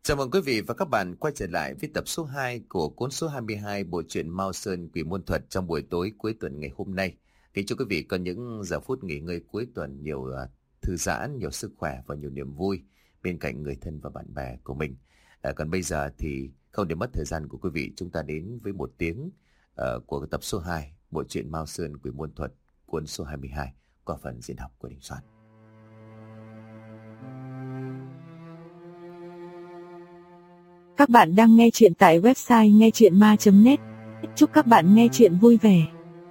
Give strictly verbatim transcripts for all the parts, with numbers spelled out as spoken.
Chào mừng quý vị và các bạn quay trở lại với tập số hai của cuốn số hai mươi hai bộ truyện Mao Sơn Quỷ Môn Thuật trong buổi tối cuối tuần ngày hôm nay. Kính chúc quý vị có những giờ phút nghỉ ngơi cuối tuần nhiều uh, thư giãn, nhiều sức khỏe và nhiều niềm vui bên cạnh người thân và bạn bè của mình. Uh, còn bây giờ thì không để mất thời gian của quý vị, chúng ta đến với một tiếng uh, của tập số hai bộ truyện Mao Sơn Quỷ Môn Thuật cuốn số hai mươi hai qua phần diễn đọc của Đình Soạn. Các bạn đang nghe chuyện tại website nghe chuyện ma chấm net. Chúc các bạn nghe chuyện vui vẻ.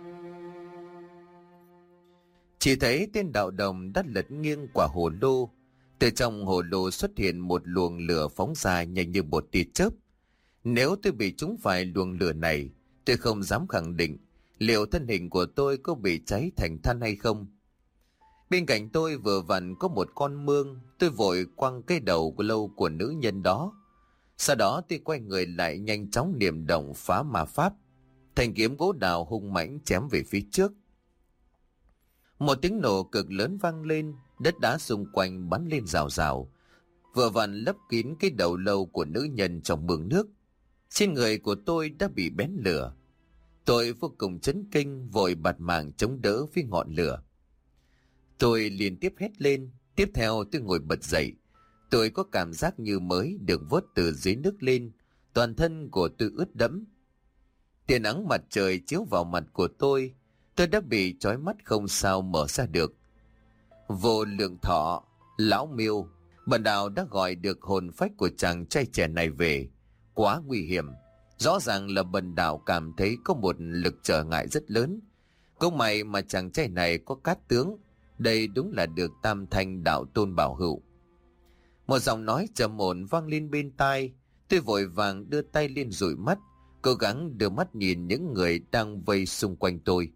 Chỉ thấy tên đạo đồng đã lật nghiêng quả hồ lô. Từ trong hồ lô xuất hiện một luồng lửa phóng ra nhanh như một tia chớp. Nếu tôi bị trúng phải luồng lửa này, tôi không dám khẳng định liệu thân hình của tôi có bị cháy thành than hay không. Bên cạnh tôi vừa vặn có một con mương, tôi vội quăng cái đầu của lâu của nữ nhân đó. Sau đó tôi quay người lại nhanh chóng niệm động phá ma pháp. Thanh kiếm gỗ đào hung mãnh chém về phía trước. Một tiếng nổ cực lớn vang lên, đất đá xung quanh bắn lên rào rào, vừa vặn lấp kín cái đầu lâu của nữ nhân trong mương nước. Trên người của tôi đã bị bén lửa. Tôi vô cùng chấn kinh, vội bạt mạng chống đỡ với ngọn lửa. Tôi liên tiếp hét lên, tiếp theo tôi ngồi bật dậy. Tôi có cảm giác như mới được vớt từ dưới nước lên, toàn thân của tôi ướt đẫm. Tia nắng mặt trời chiếu vào mặt của tôi, tôi đã bị chói mắt không sao mở ra được. Vô lượng thọ, lão Miêu, bần đạo đã gọi được hồn phách của chàng trai trẻ này về. Quá nguy hiểm, rõ ràng là bần đạo cảm thấy có một lực trở ngại rất lớn. Cũng may mà chàng trai này có cát tướng, đây đúng là được tam thanh đạo tôn bảo hữu. Một giọng nói trầm ổn vang lên bên tai, tôi vội vàng đưa tay lên dụi mắt, cố gắng đưa mắt nhìn những người đang vây xung quanh tôi.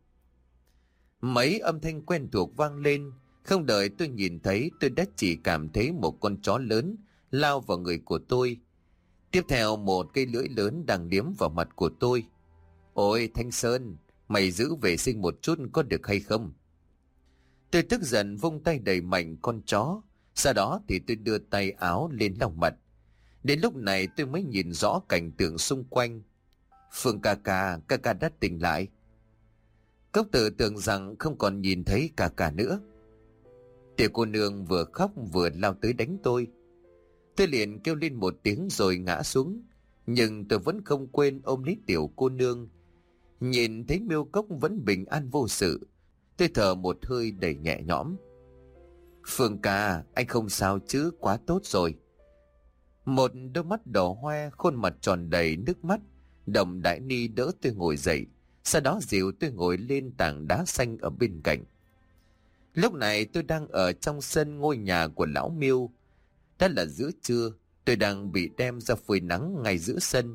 Mấy âm thanh quen thuộc vang lên, không đợi tôi nhìn thấy tôi đã chỉ cảm thấy một con chó lớn lao vào người của tôi. Tiếp theo một cây lưỡi lớn đang liếm vào mặt của tôi. Ôi Thanh Sơn, mày giữ vệ sinh một chút có được hay không? Tôi tức giận vung tay đẩy mạnh con chó. Sau đó thì tôi đưa tay áo lên lau mặt. Đến lúc này tôi mới nhìn rõ cảnh tượng xung quanh. Phương ca ca, ca ca đã tỉnh lại. Cốc Tử tưởng rằng không còn nhìn thấy ca ca nữa. Tiểu cô nương vừa khóc vừa lao tới đánh tôi. Tôi liền kêu lên một tiếng rồi ngã xuống. Nhưng tôi vẫn không quên ôm lấy tiểu cô nương. Nhìn thấy Miêu Cốc vẫn bình an vô sự, tôi thở một hơi đầy nhẹ nhõm. Phương ca, anh không sao chứ, quá tốt rồi. Một đôi mắt đỏ hoe, khuôn mặt tròn đầy nước mắt. Đồng Đại Ni đỡ tôi ngồi dậy, sau đó dìu tôi ngồi lên tảng đá xanh ở bên cạnh. Lúc này tôi đang ở trong sân ngôi nhà của lão Miêu. Đã là giữa trưa, tôi đang bị đem ra phơi nắng ngay giữa sân.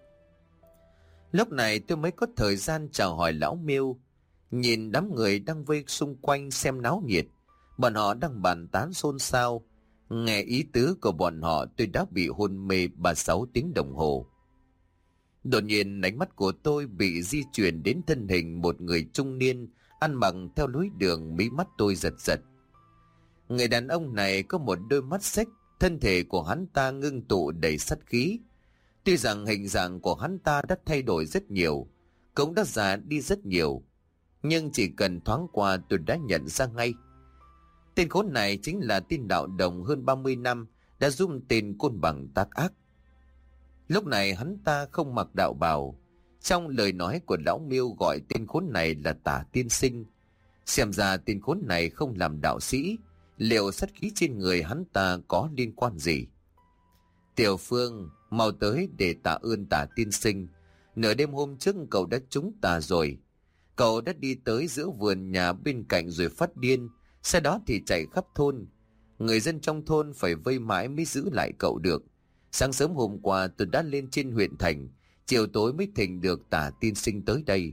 Lúc này tôi mới có thời gian chào hỏi lão Miêu. Nhìn đám người đang vây xung quanh xem náo nhiệt, bọn họ đang bàn tán xôn xao. Nghe ý tứ của bọn họ, tôi đã bị hôn mê ba sáu tiếng đồng hồ. Đột nhiên ánh mắt của tôi bị di chuyển đến thân hình một người trung niên ăn mặc theo lối đường, mí mắt tôi giật giật. Người đàn ông này có một đôi mắt xếch, thân thể của hắn ta ngưng tụ đầy sát khí. Tuy rằng hình dạng của hắn ta đã thay đổi rất nhiều, cũng đã già đi rất nhiều, nhưng chỉ cần thoáng qua tôi đã nhận ra ngay. Tên khốn này chính là tên đạo đồng hơn ba mươi năm đã giúp tên Côn Bằng tác ác. Lúc này hắn ta không mặc đạo bào. Trong lời nói của lão Miêu gọi tên khốn này là Tả Tiên Sinh. Xem ra tên khốn này không làm đạo sĩ, liệu sát khí trên người hắn ta có liên quan gì? Tiểu Phương, mau tới để tạ ơn Tả Tiên Sinh. Nửa đêm hôm trước cậu đã trúng tà rồi. Cậu đã đi tới giữa vườn nhà bên cạnh rồi phát điên, sau đó thì chạy khắp thôn. Người dân trong thôn phải vây mãi mới giữ lại cậu được. Sáng sớm hôm qua tôi đã lên trên huyện thành, chiều tối mới thỉnh được Tả Tiên Sinh tới đây.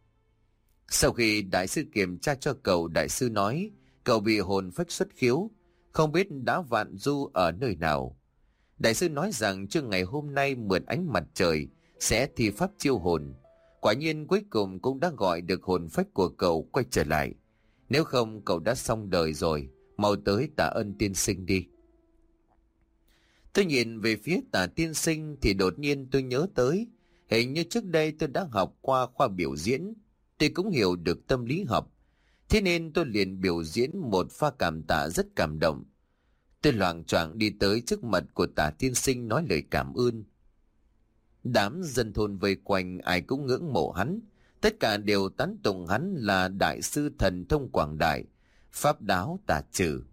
Sau khi đại sư kiểm tra cho cậu, đại sư nói cậu bị hồn phách xuất khiếu, không biết đã vạn du ở nơi nào. Đại sư nói rằng trước ngày hôm nay mượn ánh mặt trời sẽ thi pháp chiêu hồn. Quả nhiên cuối cùng cũng đã gọi được hồn phách của cậu quay trở lại. Nếu không cậu đã xong đời rồi, mau tới tạ ơn tiên sinh đi. Tôi nhìn về phía Tả Tiên Sinh thì đột nhiên tôi nhớ tới, hình như trước đây tôi đã học qua khoa biểu diễn, tôi cũng hiểu được tâm lý học. Thế nên tôi liền biểu diễn một pha cảm tạ rất cảm động. Tôi loạng choạng đi tới trước mặt của Tả Tiên Sinh nói lời cảm ơn. Đám dân thôn vây quanh ai cũng ngưỡng mộ hắn, tất cả đều tán tụng hắn là đại sư thần thông quảng đại, pháp đáo tà trừ.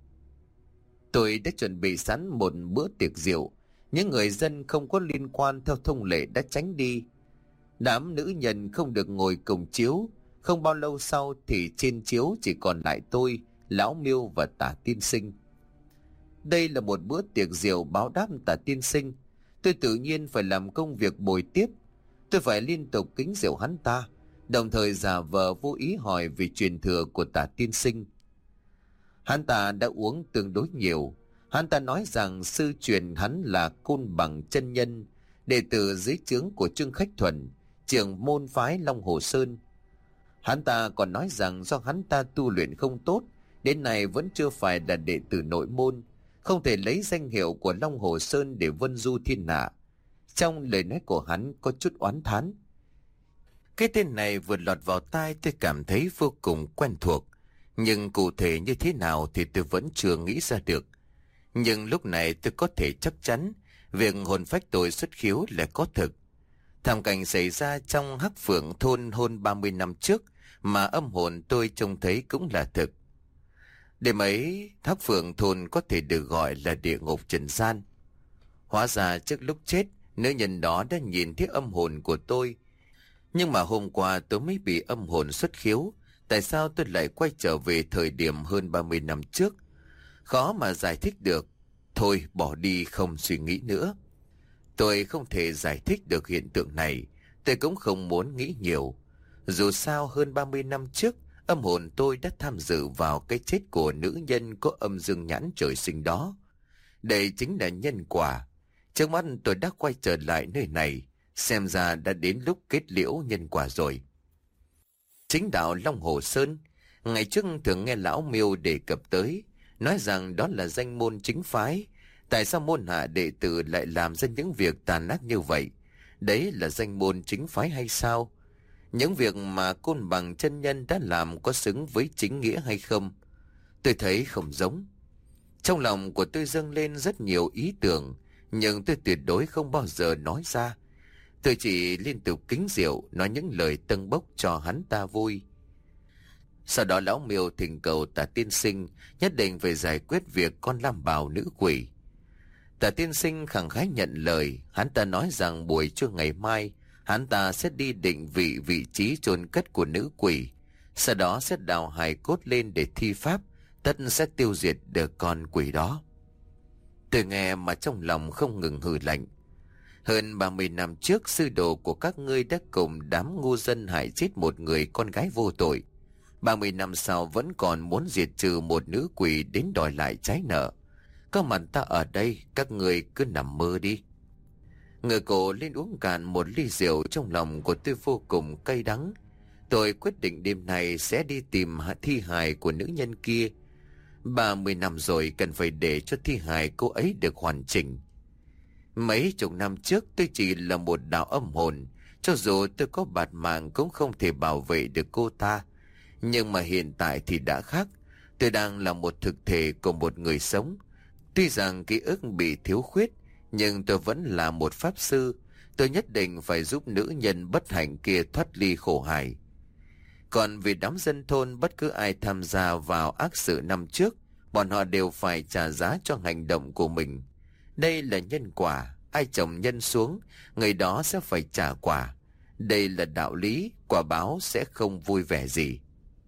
Tôi đã chuẩn bị sẵn một bữa tiệc rượu, những người dân không có liên quan theo thông lệ đã tránh đi. Đám nữ nhân không được ngồi cùng chiếu, không bao lâu sau thì trên chiếu chỉ còn lại tôi, Lão Miêu và Tả Tiên Sinh. Đây là một bữa tiệc rượu báo đáp Tả Tiên Sinh, tôi tự nhiên phải làm công việc bồi tiếp. Tôi phải liên tục kính rượu hắn ta, đồng thời giả vờ vô ý hỏi về truyền thừa của Tả Tiên Sinh. Hắn ta đã uống tương đối nhiều. Hắn ta nói rằng sư truyền hắn là Côn Bằng chân nhân, đệ tử dưới trướng của Trương Khách Thuần, trưởng môn phái Long Hồ Sơn. Hắn ta còn nói rằng do hắn ta tu luyện không tốt, đến nay vẫn chưa phải là đệ tử nội môn, không thể lấy danh hiệu của Long Hồ Sơn để vân du thiên hạ. Trong lời nói của hắn có chút oán thán. Cái tên này vừa lọt vào tai tôi cảm thấy vô cùng quen thuộc, nhưng cụ thể như thế nào thì tôi vẫn chưa nghĩ ra được. Nhưng lúc này tôi có thể chắc chắn việc hồn phách tôi xuất khiếu là có thực. Thảm cảnh xảy ra trong Hắc Phượng thôn hơn ba mươi năm trước mà âm hồn tôi trông thấy cũng là thực. Đêm ấy, Hắc Phượng thôn có thể được gọi là địa ngục trần gian. Hóa ra trước lúc chết, nữ nhân đó đã nhìn thấy âm hồn của tôi. Nhưng mà hôm qua tôi mới bị âm hồn xuất khiếu. Tại sao tôi lại quay trở về thời điểm hơn ba mươi năm trước? Khó mà giải thích được. Thôi bỏ đi không suy nghĩ nữa. Tôi không thể giải thích được hiện tượng này. Tôi cũng không muốn nghĩ nhiều. Dù sao hơn ba mươi năm trước, âm hồn tôi đã tham dự vào cái chết của nữ nhân có âm dương nhãn trời sinh đó. Đây chính là nhân quả. Trước mắt tôi đã quay trở lại nơi này. Xem ra đã đến lúc kết liễu nhân quả rồi. Chính đạo Long Hồ Sơn, ngày trước thường nghe Lão Miêu đề cập tới, nói rằng đó là danh môn chính phái. Tại sao môn hạ đệ tử lại làm ra những việc tàn ác như vậy? Đấy là danh môn chính phái hay sao? Những việc mà Côn Bằng chân nhân đã làm có xứng với chính nghĩa hay không? Tôi thấy không giống. Trong lòng của tôi dâng lên rất nhiều ý tưởng, nhưng tôi tuyệt đối không bao giờ nói ra. Tôi chỉ liên tục kính rượu, nói những lời tâng bốc cho hắn ta vui. Sau đó Lão Miêu thỉnh cầu Tả Tiên Sinh nhất định phải giải quyết việc con Lam Bào nữ quỷ. Tả Tiên Sinh khẳng khái nhận lời. Hắn ta nói rằng buổi trưa ngày mai hắn ta sẽ đi định vị vị trí chôn cất của nữ quỷ, sau đó sẽ đào hài cốt lên để thi pháp, tất sẽ tiêu diệt được con quỷ đó. Tôi nghe mà trong lòng không ngừng hừ lạnh. Hơn ba mươi năm trước, sư đồ của các ngươi đã cùng đám ngu dân hại chết một người con gái vô tội. ba mươi năm sau vẫn còn muốn diệt trừ một nữ quỷ đến đòi lại trái nợ. Có mặt ta ở đây, các ngươi cứ nằm mơ đi. Người cổ lên uống cạn một ly rượu, trong lòng của tôi vô cùng cay đắng. Tôi quyết định đêm nay sẽ đi tìm thi hài của nữ nhân kia. ba mươi năm rồi, cần phải để cho thi hài cô ấy được hoàn chỉnh. Mấy chục năm trước tôi chỉ là một đạo âm hồn, cho dù tôi có bạt mạng cũng không thể bảo vệ được cô ta. Nhưng mà hiện tại thì đã khác. Tôi đang là một thực thể của một người sống. Tuy rằng ký ức bị thiếu khuyết, nhưng tôi vẫn là một pháp sư. Tôi nhất định phải giúp nữ nhân bất hạnh kia thoát ly khổ hải. Còn vì đám dân thôn, bất cứ ai tham gia vào ác sự năm trước, bọn họ đều phải trả giá cho hành động của mình. Đây là nhân quả, ai trồng nhân xuống, người đó sẽ phải trả quả. Đây là đạo lý, quả báo sẽ không vui vẻ gì.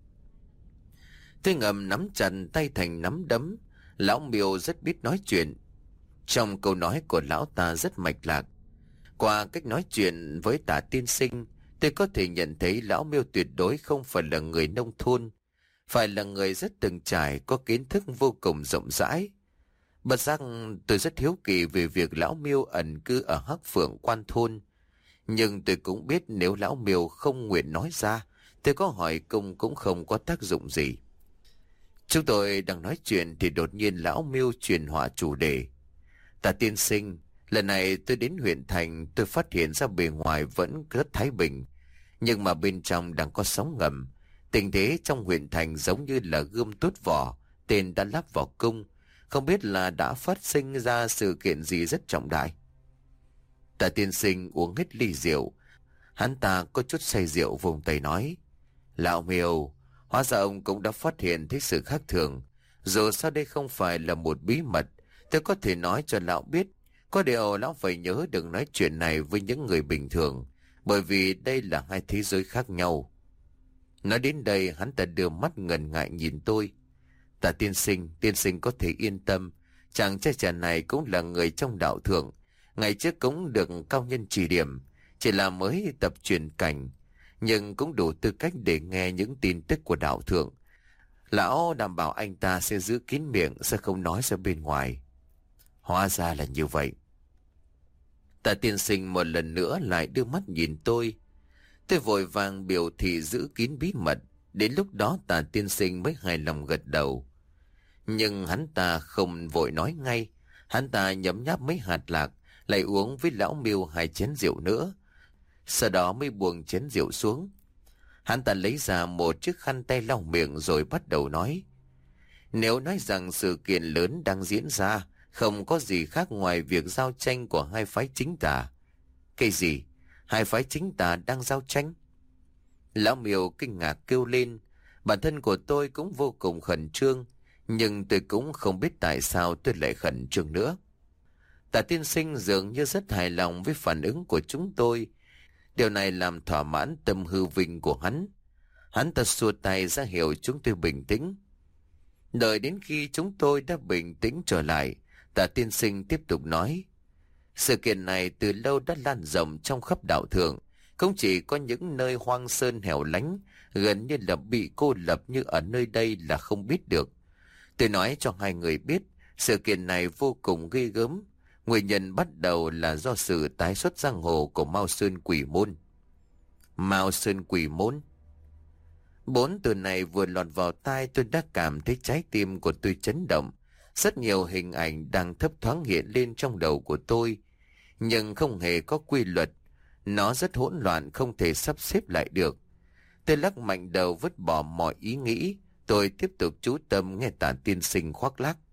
Tôi ngầm nắm chặt tay thành nắm đấm. Lão Miêu rất biết nói chuyện. Trong câu nói của lão ta rất mạch lạc. Qua cách nói chuyện với Tả Tiên Sinh, tôi có thể nhận thấy Lão Miêu tuyệt đối không phải là người nông thôn, phải là người rất từng trải, có kiến thức vô cùng rộng rãi. Bất giác tôi rất hiếu kỳ về việc Lão Miêu ẩn cư ở Hắc Phượng Quan thôn. Nhưng tôi cũng biết nếu Lão Miêu không nguyện nói ra, tôi có hỏi cung cũng không có tác dụng gì. Chúng tôi đang nói chuyện thì đột nhiên Lão Miêu chuyển họa chủ đề. Tả tiên sinh, lần này tôi đến huyện thành, tôi phát hiện ra bề ngoài vẫn rất thái bình, nhưng mà bên trong đang có sóng ngầm. Tình thế trong huyện thành giống như là gươm tuốt vỏ, tên đã lắp vào cung, không biết là đã phát sinh ra sự kiện gì rất trọng đại. Tả tiên sinh uống hết ly rượu, hắn ta có chút say rượu vùng tay nói: Lão Miêu, hóa ra ông cũng đã phát hiện thấy sự khác thường. Dù sao đây không phải là một bí mật, tôi có thể nói cho lão biết. Có điều lão phải nhớ đừng nói chuyện này với những người bình thường, bởi vì đây là hai thế giới khác nhau. Nói đến đây, hắn ta đưa mắt ngần ngại nhìn tôi. Tả tiên sinh, tiên sinh có thể yên tâm, chàng trai trẻ này cũng là người trong đạo thượng, ngày trước cũng được cao nhân chỉ điểm, chỉ là mới tập truyền cảnh, nhưng cũng đủ tư cách để nghe những tin tức của đạo thượng. Lão đảm bảo anh ta sẽ giữ kín miệng, sẽ không nói ra bên ngoài. Hóa ra là như vậy. Tả tiên sinh một lần nữa lại đưa mắt nhìn tôi. Tôi vội vàng biểu thị giữ kín bí mật. Đến lúc đó Tả tiên sinh mới hài lòng gật đầu. Nhưng hắn ta không vội nói ngay. Hắn ta nhấm nháp mấy hạt lạc, lại uống với lão Miêu hai chén rượu nữa. Sau đó mới buông chén rượu xuống. Hắn ta lấy ra một chiếc khăn tay lau miệng rồi bắt đầu nói: Nếu nói rằng sự kiện lớn đang diễn ra không có gì khác ngoài việc giao tranh của hai phái chính tà. Cái gì? Hai phái chính tà đang giao tranh? Lão Miêu kinh ngạc kêu lên. Bản thân của tôi cũng vô cùng khẩn trương, nhưng tôi cũng không biết tại sao tôi lại khẩn trương nữa. Tả tiên sinh dường như rất hài lòng với phản ứng của chúng tôi. Điều này làm thỏa mãn tâm hư vinh của hắn. Hắn ta xua tay ra hiệu chúng tôi bình tĩnh. Đợi đến khi chúng tôi đã bình tĩnh trở lại, Tả tiên sinh tiếp tục nói: Sự kiện này từ lâu đã lan rộng trong khắp đạo thượng, không chỉ có những nơi hoang sơn hẻo lánh, gần như là bị cô lập như ở nơi đây là không biết được. Tôi nói cho hai người biết, sự kiện này vô cùng ghê gớm. Nguyên nhân bắt đầu là do sự tái xuất giang hồ của Mao Sơn Quỷ Môn. Mao Sơn Quỷ Môn. Bốn từ này vừa lọt vào tai, tôi đã cảm thấy trái tim của tôi chấn động. Rất nhiều hình ảnh đang thấp thoáng hiện lên trong đầu của tôi, nhưng không hề có quy luật. Nó rất hỗn loạn, không thể sắp xếp lại được. Tôi lắc mạnh đầu vứt bỏ mọi ý nghĩ. Tôi tiếp tục chú tâm nghe Tả tiên sinh khoác lác.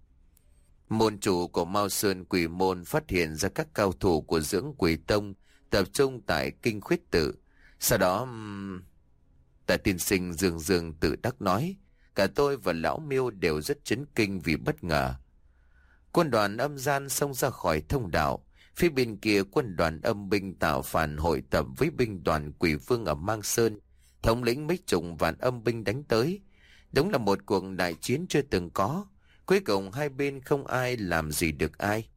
Môn chủ của Mao Sơn Quỷ Môn phát hiện ra các cao thủ của Dưỡng Quỷ Tông tập trung tại Kinh Khuyết Tự. Sau đó... Uhm... Tả tiên sinh dường dường tự đắc nói. Cả tôi và lão Miêu đều rất chấn kinh vì bất ngờ. Quân đoàn âm gian xông ra khỏi thông đạo. Phía bên kia quân đoàn âm binh tạo phản hội tập với binh đoàn Quỷ Vương ở Mang Sơn. Thống lĩnh mấy chục vạn âm binh đánh tới. Đúng là một cuộc đại chiến chưa từng có. Cuối cùng hai bên không ai làm gì được ai.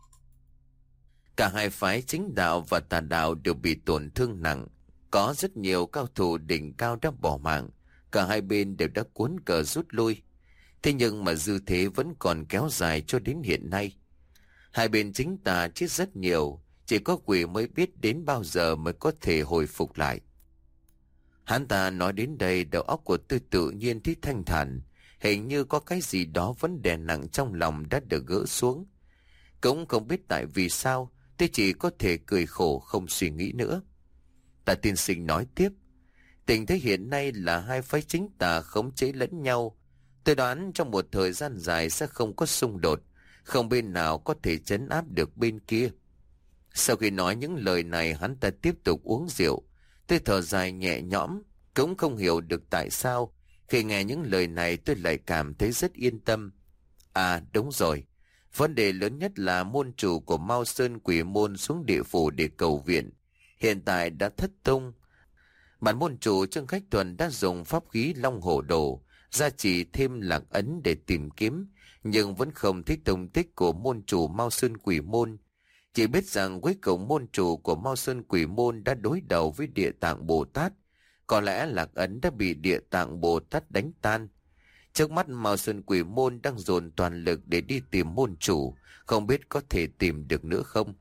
Cả hai phái chính đạo và tà đạo đều bị tổn thương nặng. Có rất nhiều cao thủ đỉnh cao đã bỏ mạng. Cả hai bên đều đã cuốn cờ rút lui. Thế nhưng mà dư thế vẫn còn kéo dài cho đến hiện nay. Hai bên chính tà chết rất nhiều. Chỉ có quỷ mới biết đến bao giờ mới có thể hồi phục lại. Hắn ta nói đến đây, đầu óc của tôi tự nhiên thấy thanh thản. Hình như có cái gì đó vấn đề nặng trong lòng đã được gỡ xuống. Cũng không biết tại vì sao, tôi chỉ có thể cười khổ không suy nghĩ nữa. Tả tiên sinh nói tiếp. Tình thế hiện nay là hai phái chính tà khống chế lẫn nhau. Tôi đoán trong một thời gian dài sẽ không có xung đột. Không bên nào có thể trấn áp được bên kia. Sau khi nói những lời này, hắn ta tiếp tục uống rượu. Tôi thở dài nhẹ nhõm. Cũng không hiểu được tại sao khi nghe những lời này tôi lại cảm thấy rất yên tâm. À đúng rồi, vấn đề lớn nhất là môn chủ của Mao Sơn Quỷ Môn xuống địa phủ để cầu viện. Hiện tại đã thất tung. Bản môn chủ Trương Khách Thuần đã dùng pháp khí Long Hổ Đồ gia trì thêm lạc ấn để tìm kiếm, nhưng vẫn không thấy tung tích của môn chủ Mao Sơn Quỷ Môn. Chỉ biết rằng cuối cùng môn chủ của Mao Sơn Quỷ Môn đã đối đầu với Địa Tạng Bồ Tát. Có lẽ lạc ấn đã bị Địa Tạng Bồ Tát đánh tan. Trước mắt Mao Sơn Quỷ Môn đang dồn toàn lực để đi tìm môn chủ, không biết có thể tìm được nữa không.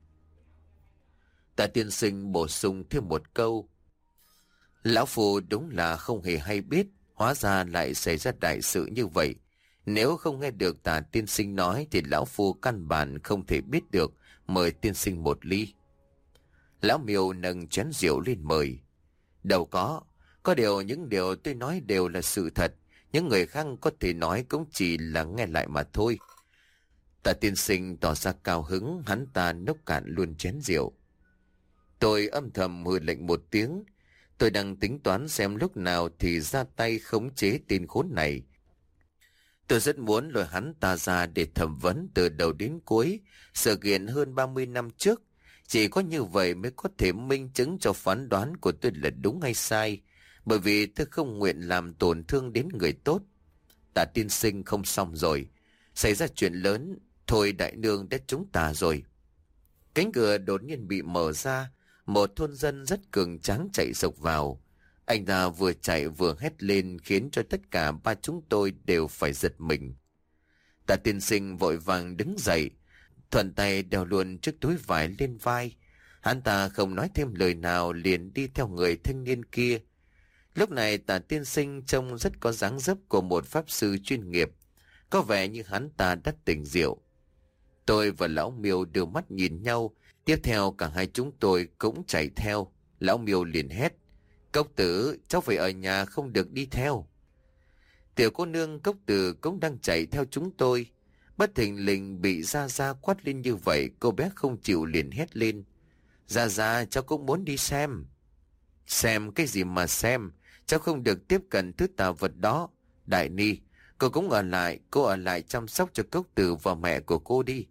Tả tiên sinh bổ sung thêm một câu. Lão Phu đúng là không hề hay biết, hóa ra lại xảy ra đại sự như vậy. Nếu không nghe được Tả tiên sinh nói thì Lão Phu căn bản không thể biết được mời tiên sinh một ly. Lão Miêu nâng chén rượu lên mời. Đâu có, có điều những điều tôi nói đều là sự thật. Những người khác có thể nói cũng chỉ là nghe lại mà thôi. Tạ tiên sinh tỏ ra cao hứng, hắn ta nốc cạn luôn chén rượu. Tôi âm thầm hừ lệnh một tiếng. Tôi đang tính toán xem lúc nào thì ra tay khống chế tên khốn này. Tôi rất muốn lôi hắn ta ra để thẩm vấn từ đầu đến cuối sự kiện hơn ba mươi năm trước. Chỉ có như vậy mới có thể minh chứng cho phán đoán của tôi là đúng hay sai. Bởi vì tôi không nguyện làm tổn thương đến người tốt. Tạ tiên sinh không xong rồi. Xảy ra chuyện lớn. Thôi đại nương đã trúng tà rồi. Cánh cửa đột nhiên bị mở ra. Một thôn dân rất cường tráng chạy sộc vào. Anh ta vừa chạy vừa hét lên khiến cho tất cả ba chúng tôi đều phải giật mình. Tạ tiên sinh vội vàng đứng dậy, thuận tay đeo luôn chiếc túi vải lên vai. Hắn ta không nói thêm lời nào liền đi theo người thanh niên kia. Lúc này Tạ tiên sinh trông rất có dáng dấp của một pháp sư chuyên nghiệp. Có vẻ như hắn ta đã tỉnh rượu. Tôi và lão Miêu đưa mắt nhìn nhau. Tiếp theo cả hai chúng tôi cũng chạy theo. Lão Miêu liền hét: Cốc Tử, cháu phải ở nhà không được đi theo. Tiểu cô nương Cốc Tử cũng đang chạy theo chúng tôi. Bất thình lình bị Gia Gia quát lên như vậy, cô bé không chịu liền hét lên: Gia Gia, cháu cũng muốn đi xem. Xem cái gì mà xem, cháu không được tiếp cận thứ tà vật đó. Đại Ni, cô cũng ở lại, cô ở lại chăm sóc cho Cốc Tử và mẹ của cô đi.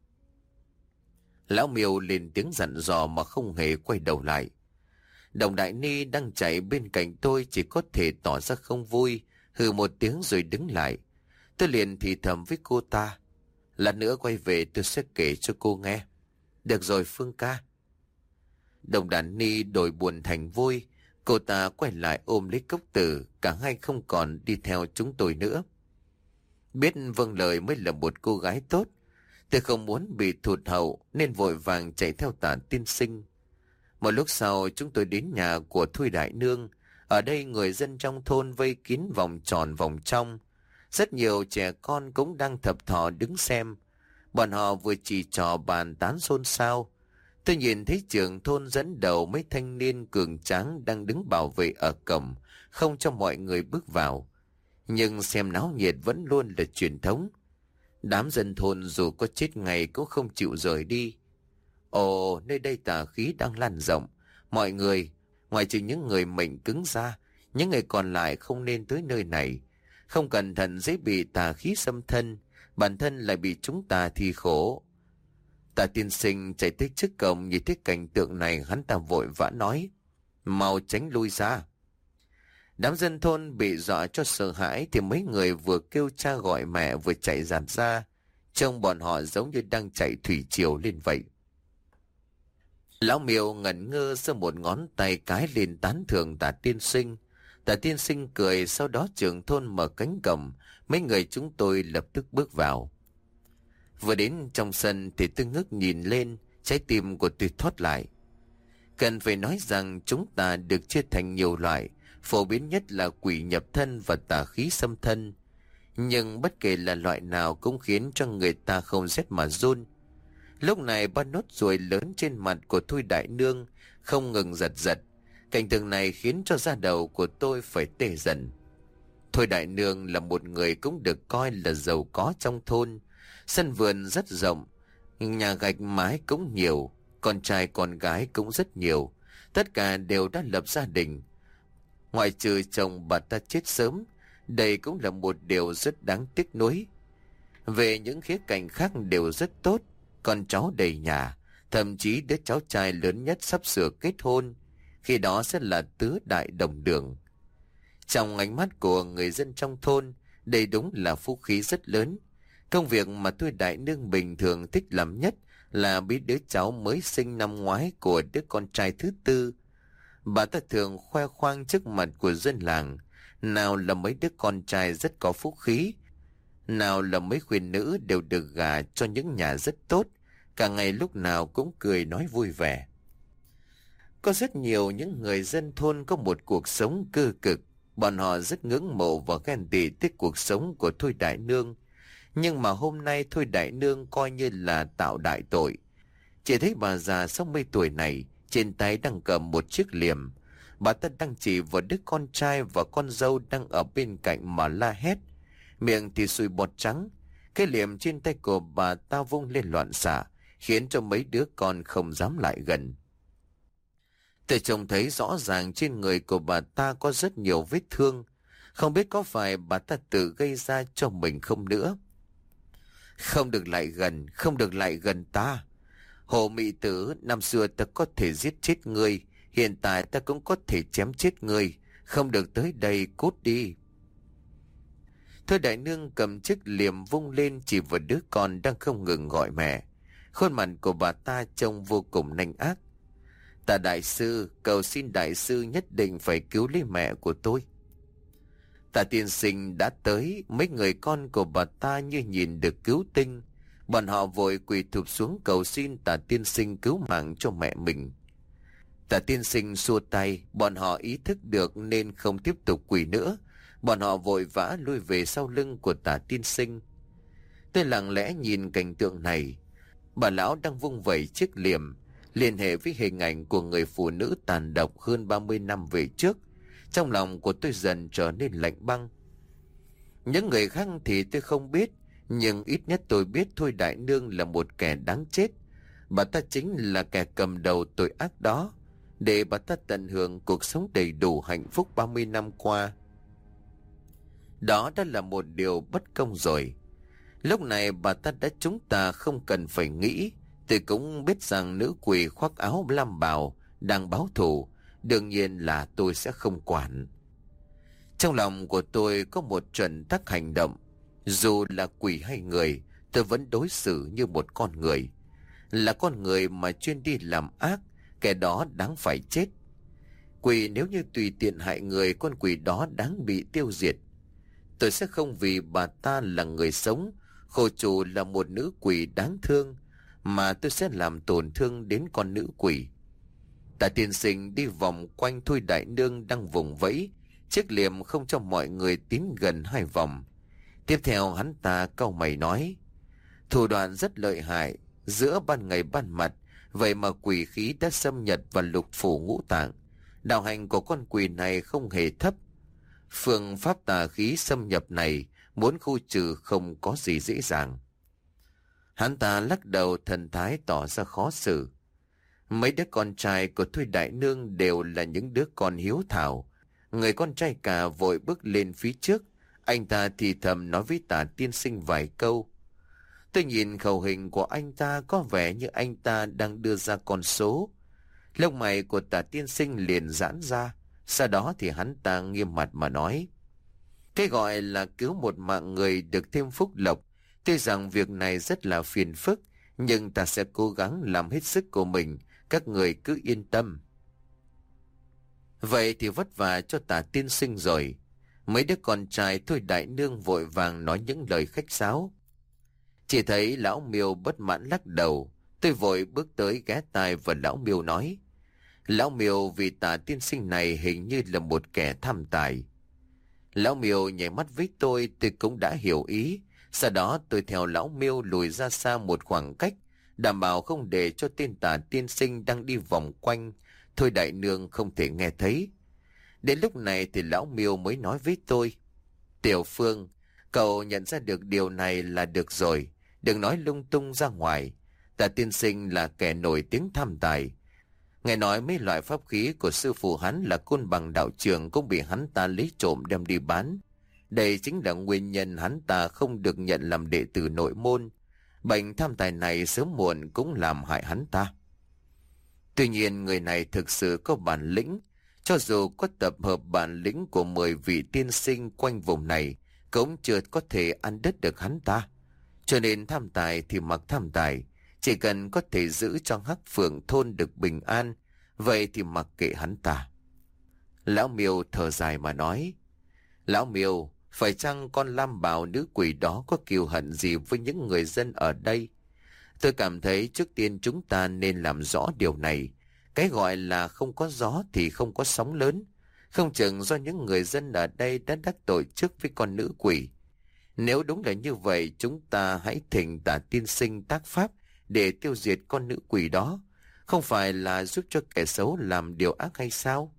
Lão Miêu lên tiếng dặn dò mà không hề quay đầu lại. Đồng Đại Ni đang chạy bên cạnh tôi chỉ có thể tỏ ra không vui, hừ một tiếng rồi đứng lại. Tôi liền thì thầm với cô ta: Lát nữa quay về tôi sẽ kể cho cô nghe. Được rồi Phương ca. Đồng Đại Ni đổi buồn thành vui, cô ta quay lại ôm lấy Cốc Tử, cả hai không còn đi theo chúng tôi nữa. Biết vâng lời mới là một cô gái tốt. Tôi không muốn bị thụt hậu nên vội vàng chạy theo Tạ tiên sinh. Một lúc sau chúng tôi đến nhà của Thôi đại nương. Ở đây người dân trong thôn vây kín vòng tròn vòng trong. Rất nhiều trẻ con cũng đang thập thò đứng xem. Bọn họ vừa chỉ trò bàn tán xôn xao. Tôi nhìn thấy trưởng thôn dẫn đầu mấy thanh niên cường tráng đang đứng bảo vệ ở cổng, không cho mọi người bước vào. Nhưng xem náo nhiệt vẫn luôn là truyền thống. Đám dân thôn dù có chết ngày cũng không chịu rời đi. Ồ, nơi đây tà khí đang lan rộng. Mọi người, ngoài trừ những người mệnh cứng ra, những người còn lại không nên tới nơi này. Không cẩn thận dễ bị tà khí xâm thân, bản thân lại bị chúng tà thì khổ. Tạ tiên sinh chạy tới trước cổng, nhìn thấy cảnh tượng này hắn ta vội vã nói: Mau tránh lui ra. Đám dân thôn bị dọa cho sợ hãi thì mấy người vừa kêu cha gọi mẹ vừa chạy dạt ra. Trông bọn họ giống như đang chạy thủy triều lên vậy. Lão Miêu ngẩn ngơ giơ một ngón tay cái lên tán thưởng Tạ tiên sinh. Tạ tiên sinh cười, sau đó trưởng thôn mở cánh cổng, mấy người chúng tôi lập tức bước vào. Vừa đến trong sân thì tôi ngước nhìn lên, trái tim của tôi thoát lại. Cần phải nói rằng chúng ta được chia thành nhiều loại, phổ biến nhất là quỷ nhập thân và tà khí xâm thân. Nhưng bất kể là loại nào cũng khiến cho người ta không rét mà run. Lúc này ba nốt ruồi lớn trên mặt của Thôi đại nương không ngừng giật giật. Cảnh tượng này khiến cho da đầu của tôi phải tê dần. Thôi đại nương là một người cũng được coi là giàu có trong thôn. Sân vườn rất rộng, nhà gạch mái cũng nhiều, con trai con gái cũng rất nhiều. Tất cả đều đã lập gia đình. Ngoại trừ chồng bà ta chết sớm, đây cũng là một điều rất đáng tiếc nuối. Về những khía cạnh khác đều rất tốt. Con cháu đầy nhà, thậm chí đứa cháu trai lớn nhất sắp sửa kết hôn, khi đó sẽ là tứ đại đồng đường. Trong ánh mắt của người dân trong thôn, đây đúng là phúc khí rất lớn. Công việc mà Thôi đại nương bình thường thích làm nhất là biết đứa cháu mới sinh năm ngoái của đứa con trai thứ tư. Bà ta thường khoe khoang trước mặt của dân làng, nào là mấy đứa con trai rất có phúc khí, nào là mấy khuyên nữ đều được gả cho những nhà rất tốt, cả ngày lúc nào cũng cười nói vui vẻ. Có rất nhiều những người dân thôn có một cuộc sống cơ cực, bọn họ rất ngưỡng mộ và ghen tị tới cuộc sống của Thôi đại nương. Nhưng mà hôm nay Thôi đại nương coi như là tạo đại tội. Chỉ thấy bà già sáu mươi tuổi này trên tay đang cầm một chiếc liềm. Bà ta đang chỉ vào đứa con trai và con dâu đang ở bên cạnh mà la hét, miệng thì sùi bọt trắng. Cái liềm trên tay của bà ta vung lên loạn xạ, khiến cho mấy đứa con không dám lại gần. Tôi trông thấy rõ ràng trên người của bà ta có rất nhiều vết thương, không biết có phải bà ta tự gây ra cho mình không nữa. Không được lại gần, không được lại gần ta. Hồ Mị Tử, năm xưa ta có thể giết chết ngươi, hiện tại ta cũng có thể chém chết ngươi, không được tới đây, cút đi. Thôi đại nương cầm chiếc liềm vung lên chỉ vào đứa con đang không ngừng gọi mẹ. Khuôn mặt của bà ta trông vô cùng nanh ác. Ta đại sư, cầu xin đại sư nhất định phải cứu lấy mẹ của tôi. Tạ tiên sinh đã tới, mấy người con của bà ta như nhìn được cứu tinh. Bọn họ vội quỳ thụp xuống cầu xin Tạ tiên sinh cứu mạng cho mẹ mình. Tạ tiên sinh xua tay, bọn họ ý thức được nên không tiếp tục quỳ nữa. Bọn họ vội vã lui về sau lưng của Tạ tiên sinh. Tôi lặng lẽ nhìn cảnh tượng này. Bà lão đang vung vẩy chiếc liềm, liên hệ với hình ảnh của người phụ nữ tàn độc hơn ba mươi năm về trước. Trong lòng của tôi dần trở nên lạnh băng. Những người khác thì tôi không biết, nhưng ít nhất tôi biết Thôi đại nương là một kẻ đáng chết. Bà ta chính là kẻ cầm đầu tội ác đó, để bà ta tận hưởng cuộc sống đầy đủ hạnh phúc ba mươi năm qua. Đó đã là một điều bất công rồi. Lúc này bà ta đã chúng ta không cần phải nghĩ. Tôi cũng biết rằng nữ quỷ khoác áo lam bào đang báo thù, đương nhiên là tôi sẽ không quản. Trong lòng của tôi có một chuẩn tắc hành động. Dù là quỷ hay người, tôi vẫn đối xử như một con người. Là con người mà chuyên đi làm ác, kẻ đó đáng phải chết. Quỷ nếu như tùy tiện hại người, con quỷ đó đáng bị tiêu diệt. Tôi sẽ không vì bà ta là người sống, khổ chủ là một nữ quỷ đáng thương, mà tôi sẽ làm tổn thương đến con nữ quỷ. Tạ tiên sinh đi vòng quanh Thôi đại nương đang vùng vẫy chiếc liềm, không cho mọi người tiến gần hai vòng. Tiếp theo hắn ta cau mày nói: thủ đoạn rất lợi hại, giữa ban ngày ban mặt, vậy mà quỷ khí đã xâm nhập vào lục phủ ngũ tạng. Đạo hành của con quỷ này không hề thấp. Phương pháp tà khí xâm nhập này muốn khu trừ không có gì dễ dàng. Hắn ta lắc đầu, thần thái tỏ ra khó xử. Mấy đứa con trai của Thôi đại nương đều là những đứa con hiếu thảo. Người con trai cả vội bước lên phía trước. Anh ta thì thầm nói với Tạ tiên sinh vài câu. Tôi nhìn khẩu hình của anh ta có vẻ như anh ta đang đưa ra con số. Lông mày của Tạ tiên sinh liền giãn ra. Sau đó thì hắn ta nghiêm mặt mà nói: cái gọi là cứu một mạng người được thêm phúc lộc, tuy rằng việc này rất là phiền phức, nhưng ta sẽ cố gắng làm hết sức của mình, các người cứ yên tâm. Vậy thì vất vả cho Tạ tiên sinh rồi. Mấy đứa con trai Thôi đại nương vội vàng nói những lời khách sáo. Chỉ thấy lão Miêu bất mãn lắc đầu. Tôi vội bước tới ghé tai và lão Miêu nói: lão Miêu, vì Tạ tiên sinh này hình như là một kẻ tham tài. Lão Miêu nhảy mắt với tôi, tôi cũng đã hiểu ý. Sau đó tôi theo lão Miêu lùi ra xa một khoảng cách, đảm bảo không để cho tên Tạ tiên sinh đang đi vòng quanh Thôi đại nương không thể nghe thấy. Đến lúc này thì lão Miêu mới nói với tôi: Tiểu Phương, cậu nhận ra được điều này là được rồi, đừng nói lung tung ra ngoài. Tạ tiên sinh là kẻ nổi tiếng tham tài. Nghe nói mấy loại pháp khí của sư phụ hắn là Côn Bằng đạo trưởng cũng bị hắn ta lấy trộm đem đi bán. Đây chính là nguyên nhân hắn ta không được nhận làm đệ tử nội môn. Bệnh tham tài này sớm muộn cũng làm hại hắn ta. Tuy nhiên người này thực sự có bản lĩnh. Cho dù có tập hợp bản lĩnh của mười vị tiên sinh quanh vùng này, cũng chưa có thể ăn đứt được hắn ta. Cho nên tham tài thì mặc tham tài, chỉ cần có thể giữ cho Hắc Phượng thôn được bình an, vậy thì mặc kệ hắn ta. Lão Miêu thở dài mà nói: lão Miêu, phải chăng con lam bào nữ quỷ đó có kiêu hận gì với những người dân ở đây? Tôi cảm thấy trước tiên chúng ta nên làm rõ điều này. Cái gọi là không có gió thì không có sóng lớn. Không chừng do những người dân ở đây đã đắc tội trước với con nữ quỷ. Nếu đúng là như vậy, chúng ta hãy thỉnh Tạ tiên sinh tác pháp để tiêu diệt con nữ quỷ đó, không phải là giúp cho kẻ xấu làm điều ác hay sao?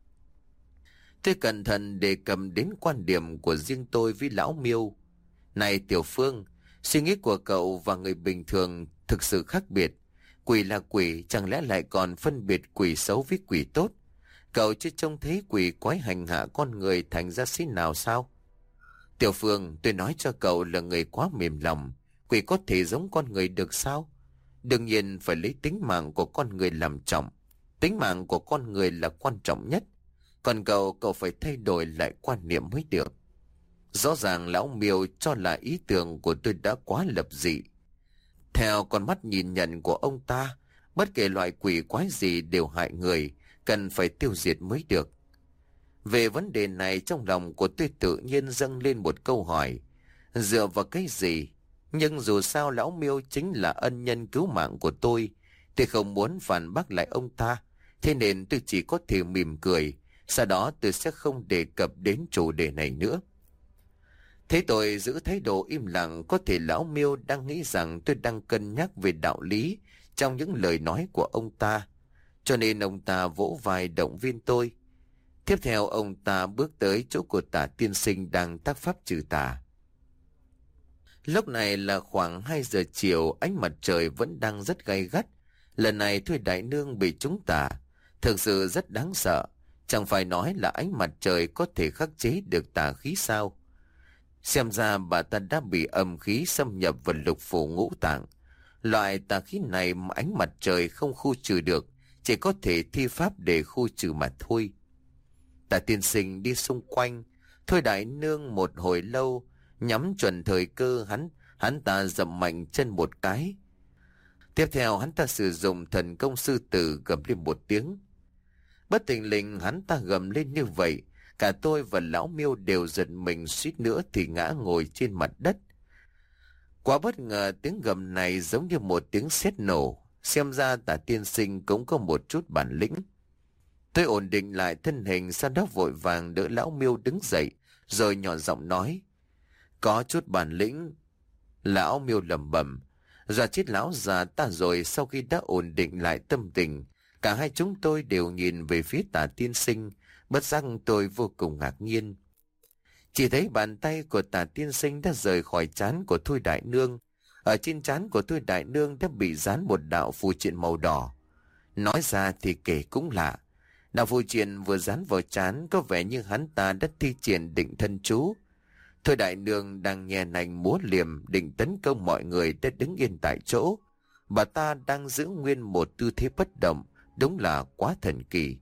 Tôi cẩn thận đề cập đến quan điểm của riêng tôi với lão Miêu. Này Tiểu Phương, suy nghĩ của cậu và người bình thường thực sự khác biệt. Quỷ là quỷ, chẳng lẽ lại còn phân biệt quỷ xấu với quỷ tốt? Cậu chưa trông thấy quỷ quái hành hạ con người thành ra xí nào sao? Tiểu Phương, tôi nói cho cậu là người quá mềm lòng. Quỷ có thể giống con người được sao? Đương nhiên phải lấy tính mạng của con người làm trọng. Tính mạng của con người là quan trọng nhất. Còn cậu, cậu phải thay đổi lại quan niệm mới được. Rõ ràng lão Miêu cho là ý tưởng của tôi đã quá lập dị. Theo con mắt nhìn nhận của ông ta, bất kể loại quỷ quái gì đều hại người, cần phải tiêu diệt mới được. Về vấn đề này, trong lòng của tôi tự nhiên dâng lên một câu hỏi. Dựa vào cái gì? Nhưng dù sao lão Miêu chính là ân nhân cứu mạng của tôi. Tôi không muốn phản bác lại ông ta. Thế nên tôi chỉ có thể mỉm cười. Sau đó tôi sẽ không đề cập đến chủ đề này nữa. Thế tôi giữ thái độ im lặng, có thể lão Miêu đang nghĩ rằng tôi đang cân nhắc về đạo lý trong những lời nói của ông ta. Cho nên ông ta vỗ vai động viên tôi. Tiếp theo ông ta bước tới chỗ của Tả tiên sinh đang tác pháp trừ tà. Lúc này là khoảng hai giờ chiều, ánh mặt trời vẫn đang rất gay gắt. Lần này Thôi Đại Nương bị trúng tà, thực sự rất đáng sợ. Chẳng phải nói là ánh mặt trời có thể khắc chế được tà khí sao? Xem ra bà ta đã bị âm khí xâm nhập vào lục phủ ngũ tạng. Loại tà khí này mà ánh mặt trời không khu trừ được, chỉ có thể thi pháp để khu trừ mà thôi. Tả tiên sinh đi xung quanh, Thôi Đại Nương một hồi lâu, nhắm chuẩn thời cơ, hắn hắn ta dậm mạnh chân một cái. Tiếp theo hắn ta sử dụng thần công sư tử gầm lên một tiếng. Bất thình lình hắn ta gầm lên như vậy, cả tôi và lão Miêu đều giật mình, suýt nữa thì ngã ngồi trên mặt đất. Quá bất ngờ, tiếng gầm này giống như một tiếng sét nổ. Xem ra Tả tiên sinh cũng có một chút bản lĩnh. Tôi ổn định lại thân hình, sau đó vội vàng đỡ lão Miêu đứng dậy, rồi nhỏ giọng nói: Có chút bản lĩnh. Lão Miêu lẩm bẩm: Dọa chết lão già ta rồi. Sau khi đã ổn định lại tâm tình, cả hai chúng tôi đều nhìn về phía Tả tiên sinh. Bất giác tôi vô cùng ngạc nhiên. Chỉ thấy bàn tay của Tả tiên sinh đã rời khỏi trán của Thôi Đại Nương. Ở trên trán của Thôi Đại Nương đã bị dán một đạo phù triện màu đỏ. Nói ra thì kể cũng lạ, đạo phù triện vừa dán vào trán có vẻ như hắn ta đã thi triển định thân chú. Thôi Đại Nương đang nhè nành múa liềm định tấn công mọi người đã đứng yên tại chỗ. Bà ta đang giữ nguyên một tư thế bất động, đúng là quá thần kỳ.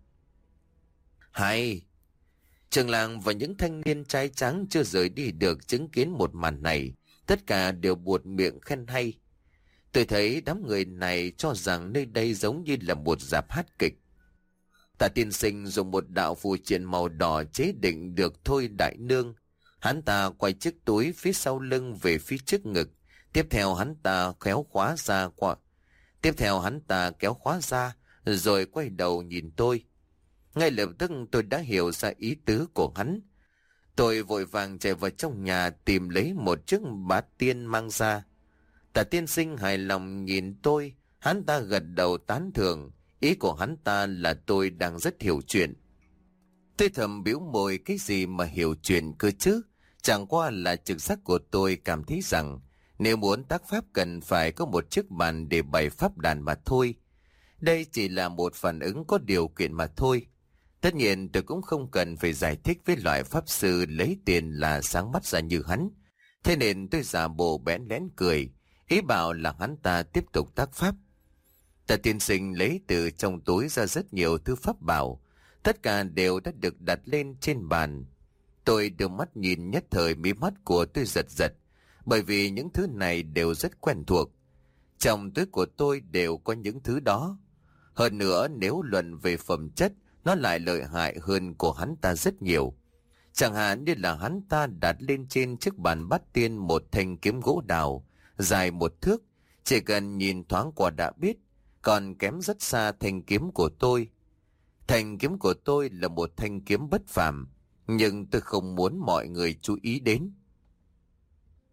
Hay! Trường làng và những thanh niên trai trắng chưa rời đi được chứng kiến một màn này, tất cả đều buột miệng khen hay. Tôi thấy đám người này cho rằng nơi đây giống như là một rạp hát kịch. Tả tiên sinh dùng một đạo phù triện màu đỏ chế định được Thôi Đại Nương. Hắn ta quay chiếc túi phía sau lưng về phía trước ngực. Tiếp theo hắn ta kéo khóa ra qua. Tiếp theo hắn ta kéo khóa ra, rồi quay đầu nhìn tôi. Ngay lập tức tôi đã hiểu ra ý tứ của hắn. Tôi vội vàng chạy vào trong nhà tìm lấy một chiếc bát tiên mang ra. Tả tiên sinh hài lòng nhìn tôi, hắn ta gật đầu tán thưởng. Ý của hắn ta là tôi đang rất hiểu chuyện. Tôi thầm biểu môi, cái gì mà hiểu chuyện cơ chứ? Chẳng qua là trực giác của tôi cảm thấy rằng nếu muốn tác pháp cần phải có một chiếc bàn để bày pháp đàn mà thôi. Đây chỉ là một phản ứng có điều kiện mà thôi. Tất nhiên tôi cũng không cần phải giải thích với loại pháp sư lấy tiền là sáng mắt ra như hắn. Thế nên tôi giả bộ bẽn lén cười, ý bảo là hắn ta tiếp tục tác pháp. Tả tiên sinh lấy từ trong túi ra rất nhiều thứ pháp bảo. Tất cả đều đã được đặt lên trên bàn. Tôi đưa mắt nhìn, nhất thời mí mắt của tôi giật giật, bởi vì những thứ này đều rất quen thuộc. Trong túi của tôi đều có những thứ đó. Hơn nữa, nếu luận về phẩm chất, nó lại lợi hại hơn của hắn ta rất nhiều. Chẳng hạn như là hắn ta đặt lên trên chiếc bàn bát tiên một thanh kiếm gỗ đào, dài một thước, chỉ cần nhìn thoáng qua đã biết, còn kém rất xa thanh kiếm của tôi. Thanh kiếm của tôi là một thanh kiếm bất phàm, nhưng tôi không muốn mọi người chú ý đến.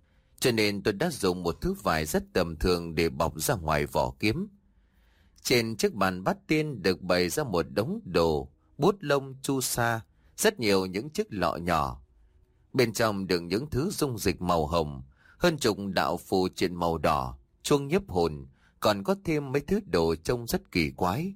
cho nên tôi đã dùng một thứ vải rất tầm thường để bọc ra ngoài vỏ kiếm. Trên chiếc bàn bát tiên được bày ra một đống đồ, bút lông, chu sa, rất nhiều những chiếc lọ nhỏ. Bên trong đựng những thứ dung dịch màu hồng, hơn chục đạo phù triện màu đỏ, chuông nhiếp hồn, còn có thêm mấy thứ đồ trông rất kỳ quái.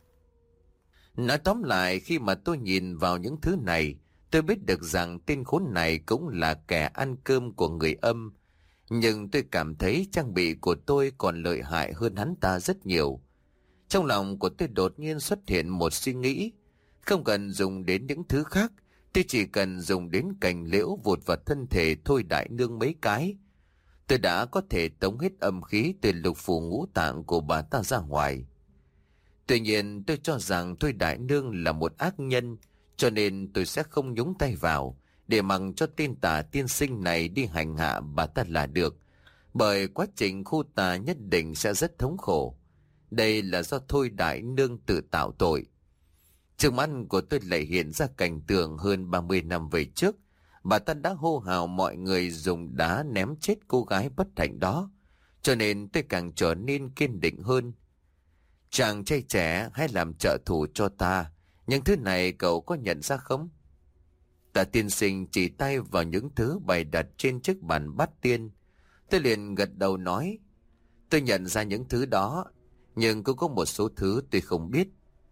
Nói tóm lại, khi mà tôi nhìn vào những thứ này, tôi biết được rằng tên khốn này cũng là kẻ ăn cơm của người âm. Nhưng tôi cảm thấy trang bị của tôi còn lợi hại hơn hắn ta rất nhiều. Trong lòng của tôi đột nhiên xuất hiện một suy nghĩ. Không cần dùng đến những thứ khác, tôi chỉ cần dùng đến cành liễu vụt vào thân thể Thôi Đại Nương mấy cái. Tôi đã có thể tống hết âm khí từ lục phủ ngũ tạng của bà ta ra ngoài. Tuy nhiên tôi cho rằng Thôi Đại Nương là một ác nhân, cho nên tôi sẽ không nhúng tay vào, để mặc cho tên tà tiên sinh này đi hành hạ bà ta là được. Bởi quá trình khu tà nhất định sẽ rất thống khổ. Đây là do Thôi Đại Nương tự tạo tội. Trước mắt của tôi lại hiện ra cảnh tượng hơn ba mươi năm về trước. Bà ta đã hô hào mọi người dùng đá ném chết cô gái bất hạnh đó. Cho nên tôi càng trở nên kiên định hơn. Chàng trai trẻ, hãy làm trợ thủ cho ta. Những thứ này cậu có nhận ra không? Tà tiên sinh chỉ tay vào những thứ bày đặt trên chiếc bàn bát tiên. Tôi liền gật đầu nói, tôi nhận ra những thứ đó, nhưng cũng có một số thứ tôi không biết.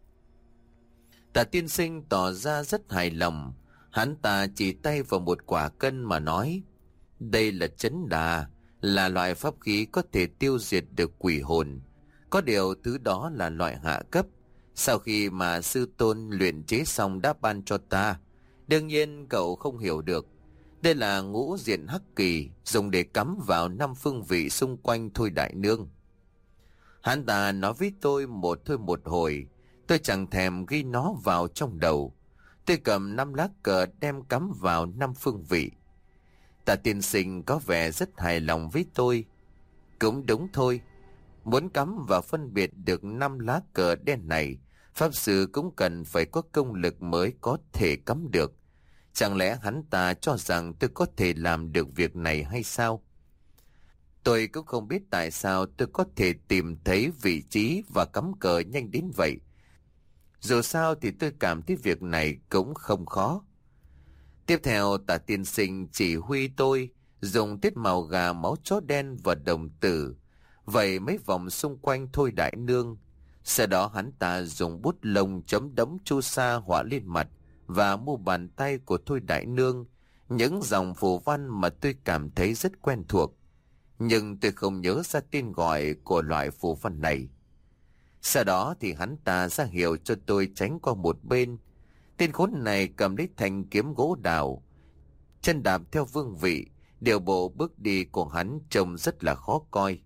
Tà tiên sinh tỏ ra rất hài lòng. Hắn ta chỉ tay vào một quả cân mà nói, đây là trấn đà, là loại pháp khí có thể tiêu diệt được quỷ hồn. Có điều thứ đó là loại hạ cấp. Sau khi mà sư tôn luyện chế xong đã ban cho ta. Đương nhiên cậu không hiểu được. Đây là ngũ diện hắc kỳ, dùng để cắm vào năm phương vị xung quanh Thôi Đại Nương. Hắn ta nói với tôi một thôi một hồi. Tôi chẳng thèm ghi nó vào trong đầu. Tôi cầm năm lá cờ đem cắm vào năm phương vị. Tà tiên sinh có vẻ rất hài lòng với tôi. Cũng đúng thôi. Muốn cắm và phân biệt được năm lá cờ đen này, pháp sư cũng cần phải có công lực mới có thể cắm được. Chẳng lẽ hắn ta cho rằng tôi có thể làm được việc này hay sao? Tôi cũng không biết tại sao tôi có thể tìm thấy vị trí và cắm cờ nhanh đến vậy. Dù sao thì tôi cảm thấy việc này cũng không khó. Tiếp theo tà tiên sinh chỉ huy tôi dùng tiết màu gà, máu chó đen và đồng tử vậy mấy vòng xung quanh Thôi Đại Nương. Sau đó hắn ta dùng bút lông chấm đấm chu sa họa lên mặt và mu bàn tay của Thôi Đại Nương những dòng phù văn mà tôi cảm thấy rất quen thuộc, nhưng tôi không nhớ ra tên gọi của loại phù văn này. Sau đó thì hắn ta ra hiệu cho tôi tránh qua một bên. Tên khốn này cầm lấy thanh kiếm gỗ đào, chân đạp theo vương vị, điều bộ bước đi của hắn trông rất là khó coi.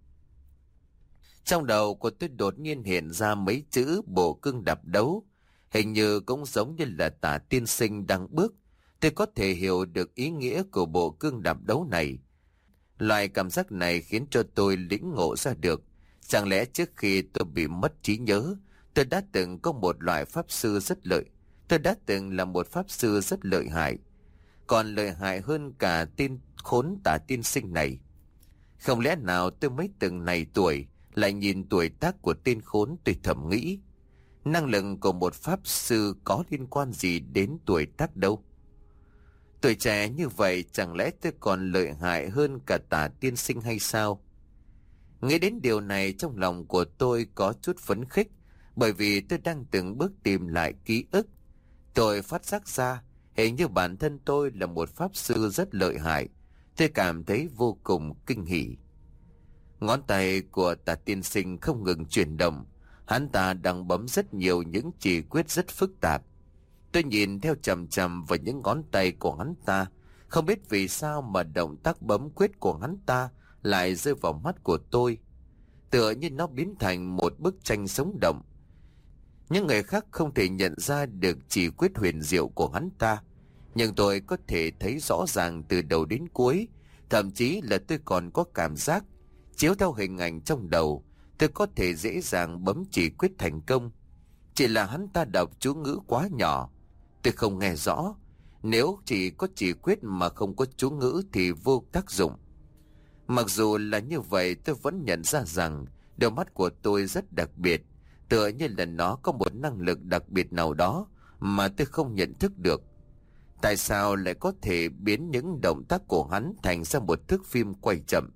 Trong đầu của tôi đột nhiên hiện ra mấy chữ bộ cương đạp đấu, hình như cũng giống như là tà tiên sinh đang bước. Tôi có thể hiểu được ý nghĩa của bộ cương đạp đấu này. Loại cảm giác này khiến cho tôi lĩnh ngộ ra được. Chẳng lẽ trước khi tôi bị mất trí nhớ, tôi đã từng có một loại pháp sư rất lợi. Tôi đã từng là một pháp sư rất lợi hại. Còn lợi hại hơn cả tên khốn tà tiên sinh này. Không lẽ nào tôi mới từng này tuổi, lại nhìn tuổi tác của tên khốn, tôi thầm nghĩ. Năng lực của một pháp sư có liên quan gì đến tuổi tác đâu? Tuổi trẻ như vậy chẳng lẽ tôi còn lợi hại hơn cả tà tiên sinh hay sao? Nghĩ đến điều này trong lòng của tôi có chút phấn khích, bởi vì tôi đang từng bước tìm lại ký ức. Tôi phát giác ra hình như bản thân tôi là một pháp sư rất lợi hại. Tôi cảm thấy vô cùng kinh hỉ. Ngón tay của tà tiên sinh không ngừng chuyển động. Hắn ta đang bấm rất nhiều những chỉ quyết rất phức tạp. Tôi nhìn theo chằm chằm vào những ngón tay của hắn ta. Không biết vì sao mà động tác bấm quyết của hắn ta lại rơi vào mắt của tôi. Tựa như nó biến thành một bức tranh sống động. Những người khác không thể nhận ra được chỉ quyết huyền diệu của hắn ta. Nhưng tôi có thể thấy rõ ràng từ đầu đến cuối. Thậm chí là tôi còn có cảm giác chiếu theo hình ảnh trong đầu, tôi có thể dễ dàng bấm chỉ quyết thành công. Chỉ là hắn ta đọc chú ngữ quá nhỏ, tôi không nghe rõ. Nếu chỉ có chỉ quyết mà không có chú ngữ thì vô tác dụng. Mặc dù là như vậy, tôi vẫn nhận ra rằng đôi mắt của tôi rất đặc biệt, tựa như là nó có một năng lực đặc biệt nào đó mà tôi không nhận thức được. Tại sao lại có thể biến những động tác của hắn thành ra một thước phim quay chậm?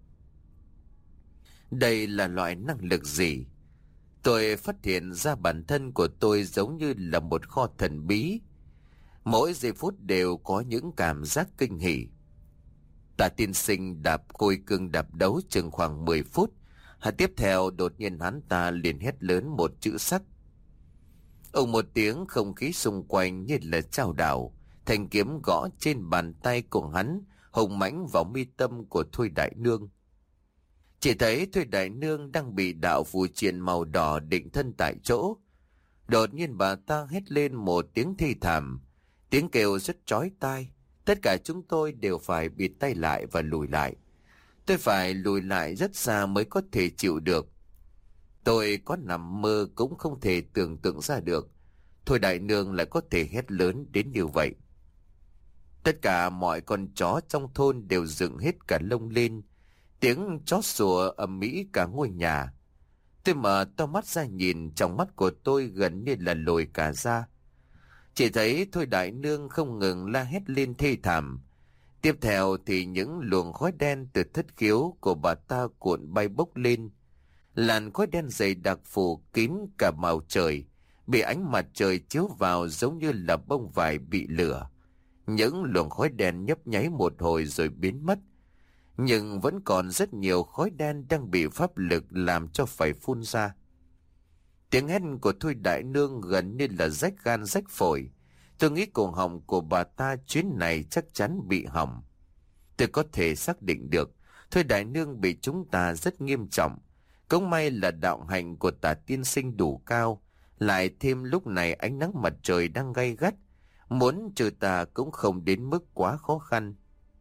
Đây là loại năng lực gì? Tôi phát hiện ra bản thân của tôi giống như là một kho thần bí. Mỗi giây phút đều có những cảm giác kinh hỉ. Tạ tiên sinh đạp khôi cương đạp đấu chừng khoảng mười phút. Hà tiếp theo đột nhiên hắn ta liền hét lớn một chữ sắc. Ông một tiếng, không khí xung quanh như là chao đảo. Thanh kiếm gõ trên bàn tay của hắn, hùng mãnh vào mi tâm của Thôi Đại Nương. Chỉ thấy Thôi Đại Nương đang bị đạo phù triện màu đỏ định thân tại chỗ. Đột nhiên bà ta hét lên một tiếng thi thảm, tiếng kêu rất chói tai. Tất cả chúng tôi đều phải bịt tay lại và lùi lại. Tôi phải lùi lại rất xa mới có thể chịu được. Tôi có nằm mơ cũng không thể tưởng tượng ra được Thôi Đại Nương lại có thể hét lớn đến như vậy. Tất cả mọi con chó trong thôn đều dựng hết cả lông lên. Tiếng chó sủa ầm ĩ cả ngôi nhà. Tôi mở to mắt ra nhìn, trong mắt của tôi gần như là lồi cả ra. Chỉ thấy Thôi Đại Nương không ngừng la hét lên thê thảm. Tiếp theo thì những luồng khói đen từ thất khiếu của bà ta cuộn bay bốc lên. Làn khói đen dày đặc phủ kín cả màu trời, bị ánh mặt trời chiếu vào giống như là bông vải bị lửa. Những luồng khói đen nhấp nháy một hồi rồi biến mất. Nhưng vẫn còn rất nhiều khói đen đang bị pháp lực làm cho phải phun ra. Tiếng hét của Thôi Đại Nương gần như là rách gan rách phổi. Tôi nghĩ cổ họng của bà ta chuyến này chắc chắn bị hỏng. Tôi có thể xác định được Thôi Đại Nương bị chúng ta rất nghiêm trọng. Cũng may là đạo hạnh của Tả tiên sinh đủ cao, lại thêm lúc này ánh nắng mặt trời đang gay gắt, muốn trừ tà cũng không đến mức quá khó khăn.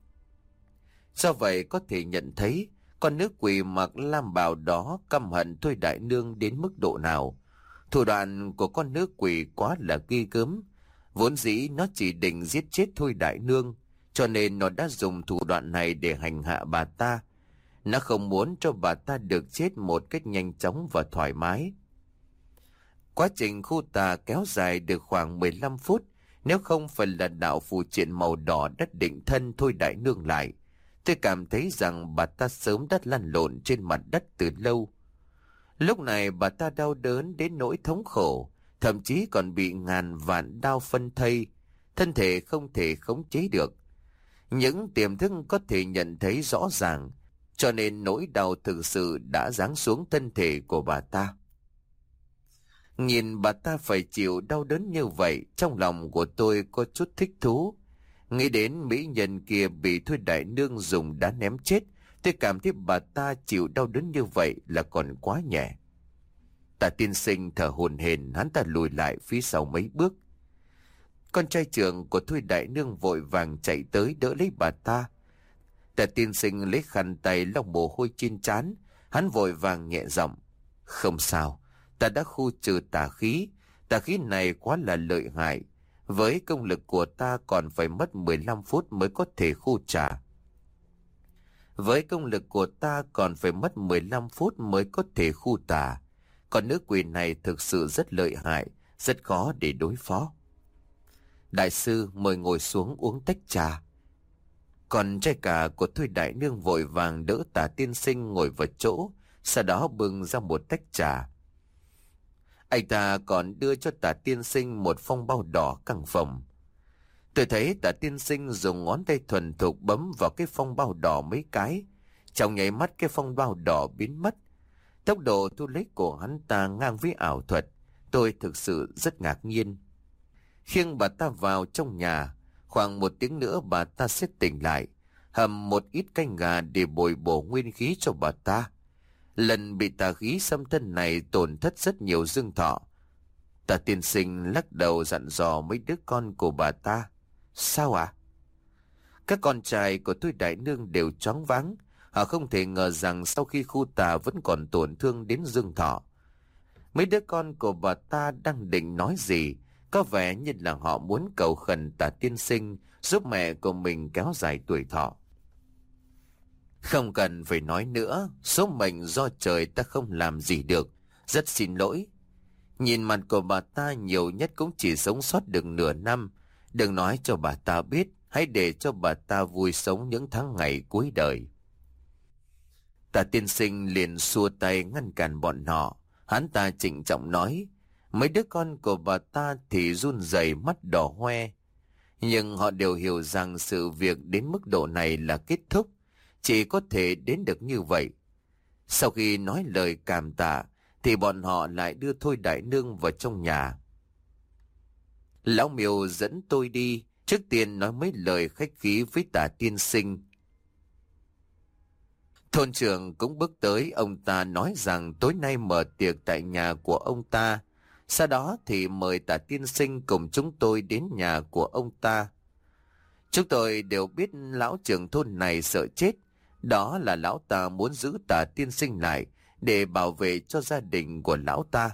Do vậy có thể nhận thấy con nữ quỷ mặc lam bào đó căm hận Thôi Đại Nương đến mức độ nào. Thủ đoạn của con nữ quỷ quá là ghê gớm. Vốn dĩ nó chỉ định giết chết Thôi Đại Nương, cho nên nó đã dùng thủ đoạn này để hành hạ bà ta. Nó không muốn cho bà ta được chết một cách nhanh chóng và thoải mái. Quá trình khu tà kéo dài được khoảng mười lăm phút. Nếu không phải là đạo phù triện màu đỏ đất định thân Thôi Đại Nương lại, tôi cảm thấy rằng bà ta sớm đã lăn lộn trên mặt đất từ lâu. Lúc này bà ta đau đớn đến nỗi thống khổ, thậm chí còn bị ngàn vạn đau phân thây, thân thể không thể khống chế được. Những tiềm thức có thể nhận thấy rõ ràng, cho nên nỗi đau thực sự đã giáng xuống thân thể của bà ta. Nhìn bà ta phải chịu đau đớn như vậy, trong lòng của tôi có chút thích thú. Nghĩ đến mỹ nhân kia bị Thôi Đại Nương dùng đá ném chết, tôi cảm thấy bà ta chịu đau đớn như vậy là còn quá nhẹ. Tả tiên sinh thở hổn hển, hắn ta lùi lại phía sau mấy bước. Con trai trưởng của Thôi Đại Nương vội vàng chạy tới đỡ lấy bà ta. Tả tiên sinh lấy khăn tay lau mồ hôi trên trán, hắn vội vàng nhẹ giọng: "Không sao, ta đã khu trừ tà khí. Tà khí này quá là lợi hại. Với công lực của ta còn phải mất mười lăm phút mới có thể khu trả. Với công lực của ta còn phải mất mười lăm phút mới có thể khu tà. Còn nữ quỷ này thực sự rất lợi hại, rất khó để đối phó. Đại sư mời ngồi xuống uống tách trà." Còn trai cả của Thôi Đại Nương vội vàng đỡ Tả tiên sinh ngồi vào chỗ, sau đó bưng ra một tách trà. Anh ta còn đưa cho Tả tiên sinh một phong bao đỏ căng phồng. Tôi thấy Tả tiên sinh dùng ngón tay thuần thục bấm vào cái phong bao đỏ mấy cái. Trong nháy mắt cái phong bao đỏ biến mất. Tốc độ thu lấy của hắn ta ngang với ảo thuật. Tôi thực sự rất ngạc nhiên. Khiêng bà ta vào trong nhà. Khoảng một tiếng nữa bà ta sẽ tỉnh lại. Hầm một ít canh gà để bồi bổ nguyên khí cho bà ta. Lần bị tà khí xâm thân này tổn thất rất nhiều dương thọ. Tả tiên sinh lắc đầu dặn dò mấy đứa con của bà ta. Sao ạ? À? Các con trai của Thôi Đại Nương đều choáng váng. Họ không thể ngờ rằng sau khi khu tà vẫn còn tổn thương đến dương thọ. Mấy đứa con của bà ta đang định nói gì, có vẻ như là họ muốn cầu khẩn Tả tiên sinh giúp mẹ của mình kéo dài tuổi thọ. Không cần phải nói nữa, số mệnh do trời ta không làm gì được. Rất xin lỗi. Nhìn mặt của bà ta nhiều nhất cũng chỉ sống sót được nửa năm. Đừng nói cho bà ta biết, hãy để cho bà ta vui sống những tháng ngày cuối đời. Tạ tiên sinh liền xua tay ngăn cản bọn họ. Hắn ta trịnh trọng nói. Mấy đứa con của bà ta thì run rẩy, mắt đỏ hoe. Nhưng họ đều hiểu rằng sự việc đến mức độ này là kết thúc, chỉ có thể đến được như vậy. Sau khi nói lời cảm tạ thì bọn họ lại đưa Thôi đại nương vào trong nhà. Lão Miêu dẫn tôi đi, trước tiên nói mấy lời khách khí với Tạ tiên sinh. Thôn trưởng cũng bước tới, ông ta nói rằng tối nay mở tiệc tại nhà của ông ta. Sau đó thì mời Tạ tiên sinh cùng chúng tôi đến nhà của ông ta. Chúng tôi đều biết lão trưởng thôn này sợ chết. Đó là lão ta muốn giữ Tạ tiên sinh lại để bảo vệ cho gia đình của lão ta.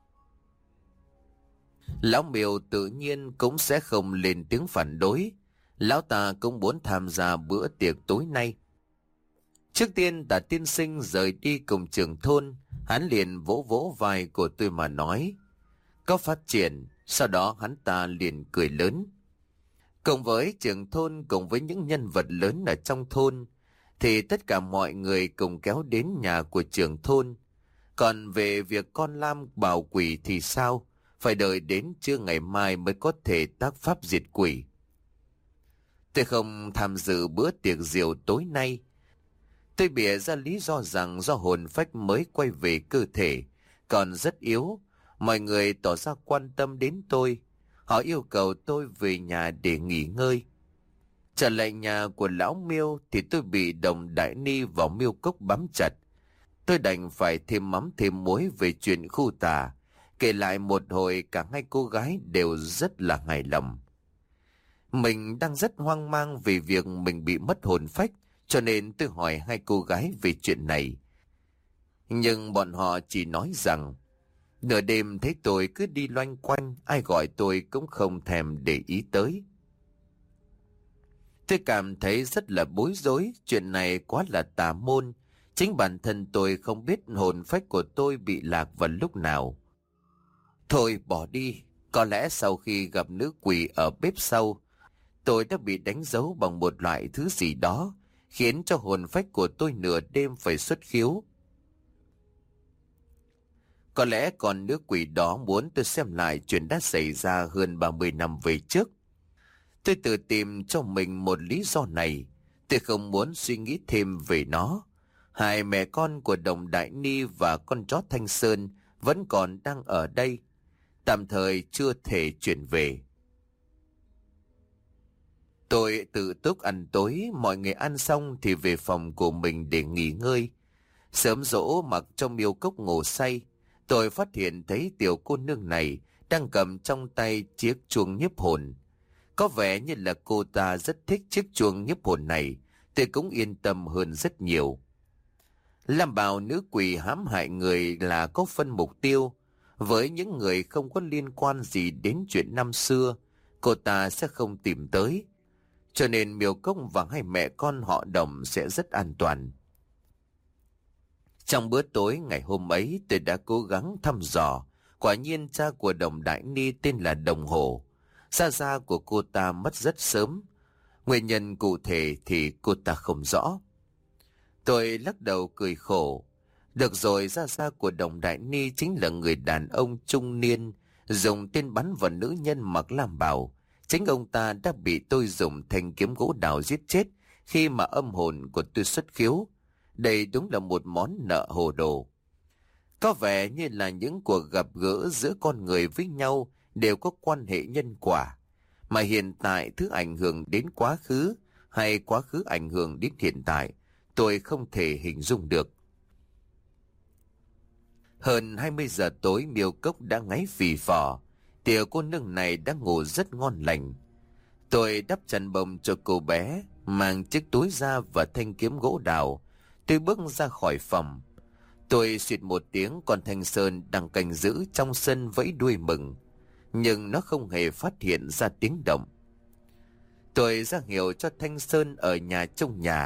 Lão Miêu tự nhiên cũng sẽ không lên tiếng phản đối. Lão ta cũng muốn tham gia bữa tiệc tối nay. Trước tiên Tạ tiên sinh rời đi cùng trưởng thôn. Hắn liền vỗ vỗ vai của tôi mà nói. Có phát triển. Sau đó hắn ta liền cười lớn. Cùng với trưởng thôn, cùng với những nhân vật lớn ở trong thôn, thì tất cả mọi người cùng kéo đến nhà của trưởng thôn. Còn về việc con Lam bảo quỷ thì sao? Phải đợi đến trưa ngày mai mới có thể tác pháp diệt quỷ. Tôi không tham dự bữa tiệc rượu tối nay. Tôi bịa ra lý do rằng do hồn phách mới quay về cơ thể, còn rất yếu. Mọi người tỏ ra quan tâm đến tôi. Họ yêu cầu tôi về nhà để nghỉ ngơi. Trở lại nhà của lão Miêu thì tôi bị Đồng Đại Ni vào miêu cốc bám chặt. Tôi đành phải thêm mắm thêm muối về chuyện khu tà. Kể lại một hồi cả hai cô gái đều rất là hài lòng. Mình đang rất hoang mang về việc mình bị mất hồn phách, cho nên tôi hỏi hai cô gái về chuyện này. Nhưng bọn họ chỉ nói rằng nửa đêm thấy tôi cứ đi loanh quanh, ai gọi tôi cũng không thèm để ý tới. Tôi cảm thấy rất là bối rối, chuyện này quá là tà môn. Chính bản thân tôi không biết hồn phách của tôi bị lạc vào lúc nào. Thôi bỏ đi, có lẽ sau khi gặp nữ quỷ ở bếp sau, tôi đã bị đánh dấu bằng một loại thứ gì đó, khiến cho hồn phách của tôi nửa đêm phải xuất khiếu. Có lẽ còn nữ quỷ đó muốn tôi xem lại chuyện đã xảy ra hơn ba mươi năm về trước. Tôi tự tìm cho mình một lý do này. Tôi không muốn suy nghĩ thêm về nó. Hai mẹ con của Đồng Đại Ni và con chó Thanh Sơn vẫn còn đang ở đây, tạm thời chưa thể chuyển về. Tôi tự túc ăn tối, mọi người ăn xong thì về phòng của mình để nghỉ ngơi. Sớm dỗ mặc trong miêu cốc ngủ say, tôi phát hiện thấy tiểu cô nương này đang cầm trong tay chiếc chuông nhiếp hồn. Có vẻ như là cô ta rất thích chiếc chuông nhiếp hồn này, tôi cũng yên tâm hơn rất nhiều. Làm bảo nữ quỷ hãm hại người là có phân mục tiêu. Với những người không có liên quan gì đến chuyện năm xưa, cô ta sẽ không tìm tới. Cho nên miêu cốc và hai mẹ con họ Đồng sẽ rất an toàn. Trong bữa tối ngày hôm ấy, tôi đã cố gắng thăm dò. Quả nhiên cha của Đồng Đại Ni tên là Đồng Hồ. Gia gia của cô ta mất rất sớm. Nguyên nhân cụ thể thì cô ta không rõ. Tôi lắc đầu cười khổ. Được rồi, gia gia của Đồng Đại Ni chính là người đàn ông trung niên dùng tên bắn vào nữ nhân mặc lam bào. Chính ông ta đã bị tôi dùng thanh kiếm gỗ đào giết chết khi mà âm hồn của tôi xuất khiếu. Đây đúng là một món nợ hồ đồ. Có vẻ như là những cuộc gặp gỡ giữa con người với nhau đều có quan hệ nhân quả. Mà hiện tại thứ ảnh hưởng đến quá khứ hay quá khứ ảnh hưởng đến hiện tại, tôi không thể hình dung được. Hơn hai mươi giờ tối, miêu cốc đã ngáy phì phò. Tiểu cô nương này đã ngủ rất ngon lành. Tôi đắp chăn bông cho cô bé, mang chiếc túi ra và thanh kiếm gỗ đào. Tôi bước ra khỏi phòng. Tôi xịt một tiếng, con Thanh Sơn đang canh giữ trong sân vẫy đuôi mừng, nhưng nó không hề phát hiện ra tiếng động. Tôi ra hiệu cho Thanh Sơn ở nhà trong nhà,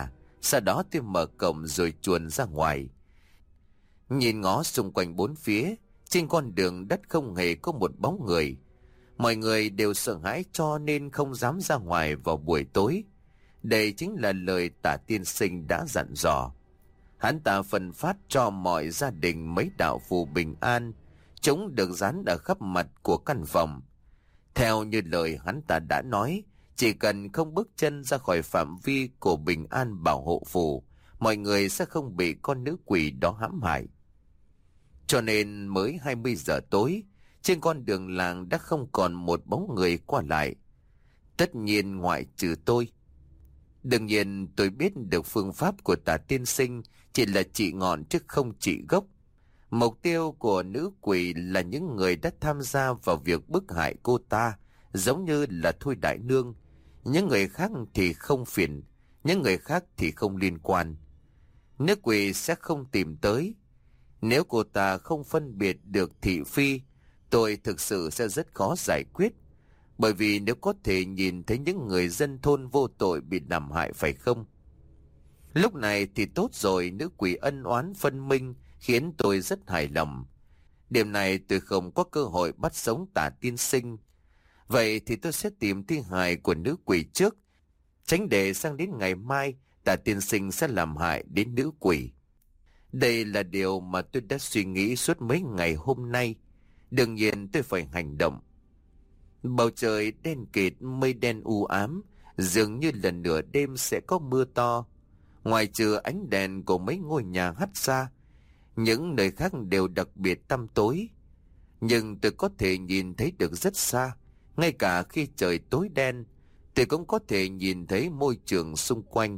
Sau đó tôi mở cổng rồi chuồn ra ngoài. Nhìn ngó xung quanh bốn phía, trên con đường đất không hề có một bóng người. Mọi người đều sợ hãi cho nên không dám ra ngoài vào buổi tối. Đây chính là lời Tả tiên sinh đã dặn dò. Hắn ta phân phát cho mọi gia đình mấy đạo phù bình an, chúng được dán ở khắp mặt của căn phòng. Theo như lời hắn ta đã nói, chỉ cần không bước chân ra khỏi phạm vi của bình an bảo hộ phù, mọi người sẽ không bị con nữ quỷ đó hãm hại. Cho nên mới hai mươi giờ tối, trên con đường làng đã không còn một bóng người qua lại. Tất nhiên ngoại trừ tôi. Đương nhiên tôi biết được phương pháp của Tả tiên sinh chỉ là trị ngọn chứ không trị gốc. Mục tiêu của nữ quỷ là những người đã tham gia vào việc bức hại cô ta, giống như là Thôi Đại Nương. Những người khác thì không phiền, những người khác thì không liên quan. Nữ quỷ sẽ không tìm tới. Nếu cô ta không phân biệt được thị phi, tôi thực sự sẽ rất khó giải quyết. Bởi vì nếu có thể nhìn thấy những người dân thôn vô tội bị làm hại phải không? Lúc này thì tốt rồi, nữ quỷ ân oán phân minh khiến tôi rất hài lòng. Điểm này tôi không có cơ hội bắt sống Tả tiên sinh. Vậy thì tôi sẽ tìm thi hài của nữ quỷ trước, tránh để sang đến ngày mai Tả tiên sinh sẽ làm hại đến nữ quỷ. Đây là điều mà tôi đã suy nghĩ suốt mấy ngày hôm nay. Đương nhiên tôi phải hành động. Bầu trời đen kịt, mây đen u ám, dường như là nửa đêm sẽ có mưa to. Ngoài trừ ánh đèn của mấy ngôi nhà hắt ra, những nơi khác đều đặc biệt tăm tối. Nhưng tôi có thể nhìn thấy được rất xa. Ngay cả khi trời tối đen, tôi cũng có thể nhìn thấy môi trường xung quanh.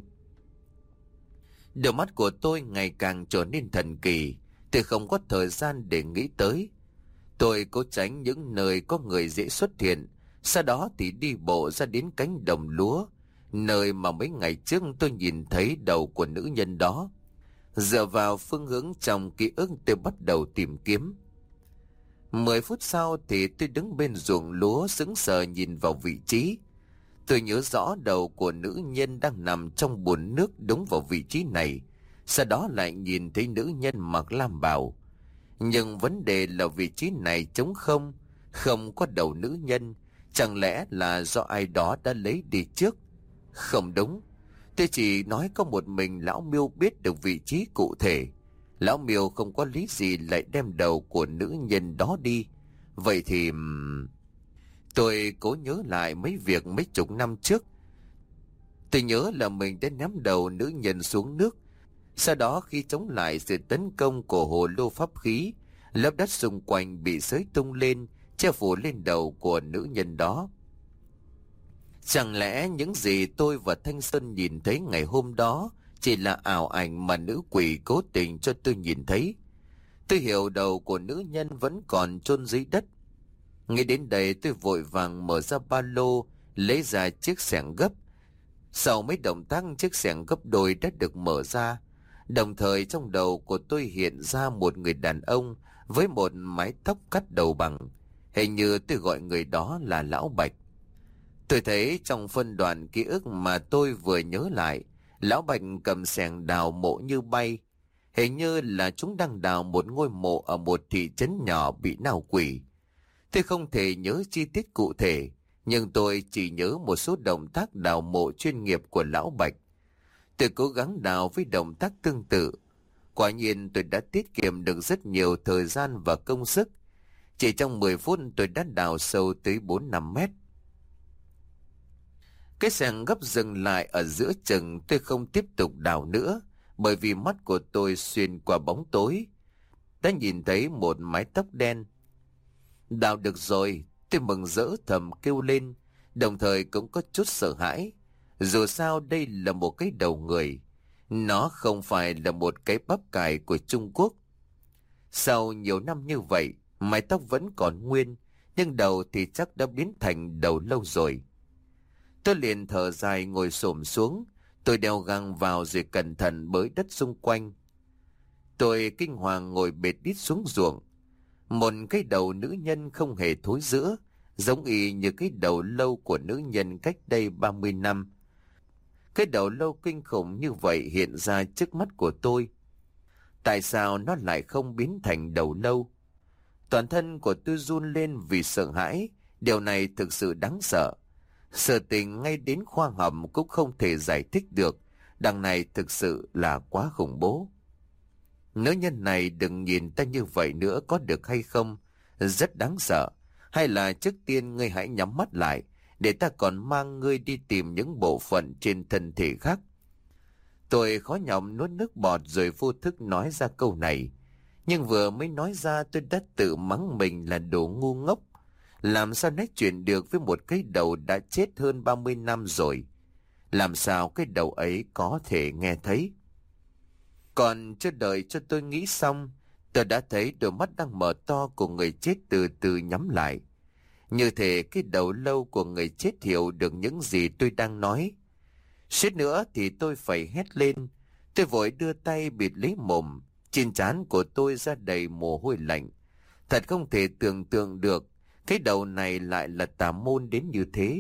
Đôi mắt của tôi ngày càng trở nên thần kỳ. Tôi không có thời gian để nghĩ tới. Tôi cố tránh những nơi có người dễ xuất hiện. Sau đó thì đi bộ ra đến cánh đồng lúa, nơi mà mấy ngày trước tôi nhìn thấy đầu của nữ nhân đó. Dựa vào phương hướng trong ký ức, tôi bắt đầu tìm kiếm. Mười phút sau thì tôi đứng bên ruộng lúa sững sờ nhìn vào vị trí. Tôi nhớ rõ đầu của nữ nhân đang nằm trong bùn nước đúng vào vị trí này. Sau đó lại nhìn thấy nữ nhân mặc lam bào. Nhưng vấn đề là vị trí này trống không, không có đầu nữ nhân. Chẳng lẽ là do ai đó đã lấy đi trước? Không đúng. Tôi chỉ nói có một mình lão Miêu biết được vị trí cụ thể. Lão Miêu không có lý gì lại đem đầu của nữ nhân đó đi. Vậy thì... Tôi cố nhớ lại mấy việc mấy chục năm trước. Tôi nhớ là mình đã ném đầu nữ nhân xuống nước. Sau đó khi chống lại sự tấn công của hồ lô pháp khí, lớp đất xung quanh bị xới tung lên, che phủ lên đầu của nữ nhân đó. Chẳng lẽ những gì tôi và Thanh Sơn nhìn thấy ngày hôm đó chỉ là ảo ảnh mà nữ quỷ cố tình cho tôi nhìn thấy? Tôi hiểu đầu của nữ nhân vẫn còn chôn dưới đất. Nghĩ đến đây tôi vội vàng mở ra ba lô, lấy ra chiếc xẻng gấp. Sau mấy động tác, chiếc xẻng gấp đôi đã được mở ra. Đồng thời trong đầu của tôi hiện ra một người đàn ông với một mái tóc cắt đầu bằng. Hình như tôi gọi người đó là Lão Bạch. Tôi thấy trong phân đoạn ký ức mà tôi vừa nhớ lại, Lão Bạch cầm xẻng đào mộ như bay. Hình như là chúng đang đào một ngôi mộ ở một thị trấn nhỏ bị nào quỷ. Tôi không thể nhớ chi tiết cụ thể, nhưng tôi chỉ nhớ một số động tác đào mộ chuyên nghiệp của Lão Bạch. Tôi cố gắng đào với động tác tương tự. Quả nhiên tôi đã tiết kiệm được rất nhiều thời gian và công sức. Chỉ trong mười phút tôi đã đào sâu tới bốn năm mét. Cái xẻng gấp dừng lại ở giữa chừng, tôi không tiếp tục đào nữa, bởi vì mắt của tôi xuyên qua bóng tối đã nhìn thấy một mái tóc đen. Đào được rồi, tôi mừng rỡ thầm kêu lên, đồng thời cũng có chút sợ hãi. Dù sao đây là một cái đầu người, nó không phải là một cái bắp cải của Trung Quốc. Sau nhiều năm như vậy, mái tóc vẫn còn nguyên, nhưng đầu thì chắc đã biến thành đầu lâu rồi. Tôi liền thở dài ngồi xổm xuống, tôi đeo găng vào rồi cẩn thận bới đất xung quanh. Tôi kinh hoàng ngồi bệt đít xuống ruộng. Một cái đầu nữ nhân không hề thối rữa, giống y như cái đầu lâu của nữ nhân cách đây ba mươi năm. Cái đầu lâu kinh khủng như vậy hiện ra trước mắt của tôi. Tại sao nó lại không biến thành đầu lâu? Toàn thân của tôi run lên vì sợ hãi. Điều này thực sự đáng sợ. Sự tình ngay đến khoa học cũng không thể giải thích được. Đằng này thực sự là quá khủng bố. Nữ nhân này đừng nhìn ta như vậy nữa có được hay không? Rất đáng sợ. Hay là trước tiên ngươi hãy nhắm mắt lại, để ta còn mang ngươi đi tìm những bộ phận trên thân thể khác. Tôi khó nhọc nuốt nước bọt rồi vô thức nói ra câu này. Nhưng vừa mới nói ra tôi đã tự mắng mình là đồ ngu ngốc. Làm sao nói chuyện được với một cái đầu đã chết hơn ba mươi năm rồi? Làm sao cái đầu ấy có thể nghe thấy? Còn chưa đợi cho tôi nghĩ xong, tôi đã thấy đôi mắt đang mở to của người chết từ từ nhắm lại. Như thể cái đầu lâu của người chết hiểu được những gì tôi đang nói. Suýt nữa thì tôi phải hét lên. Tôi vội đưa tay bịt lấy mồm. Trên trán của tôi ra đầy mồ hôi lạnh. Thật không thể tưởng tượng được cái đầu này lại là tà môn đến như thế.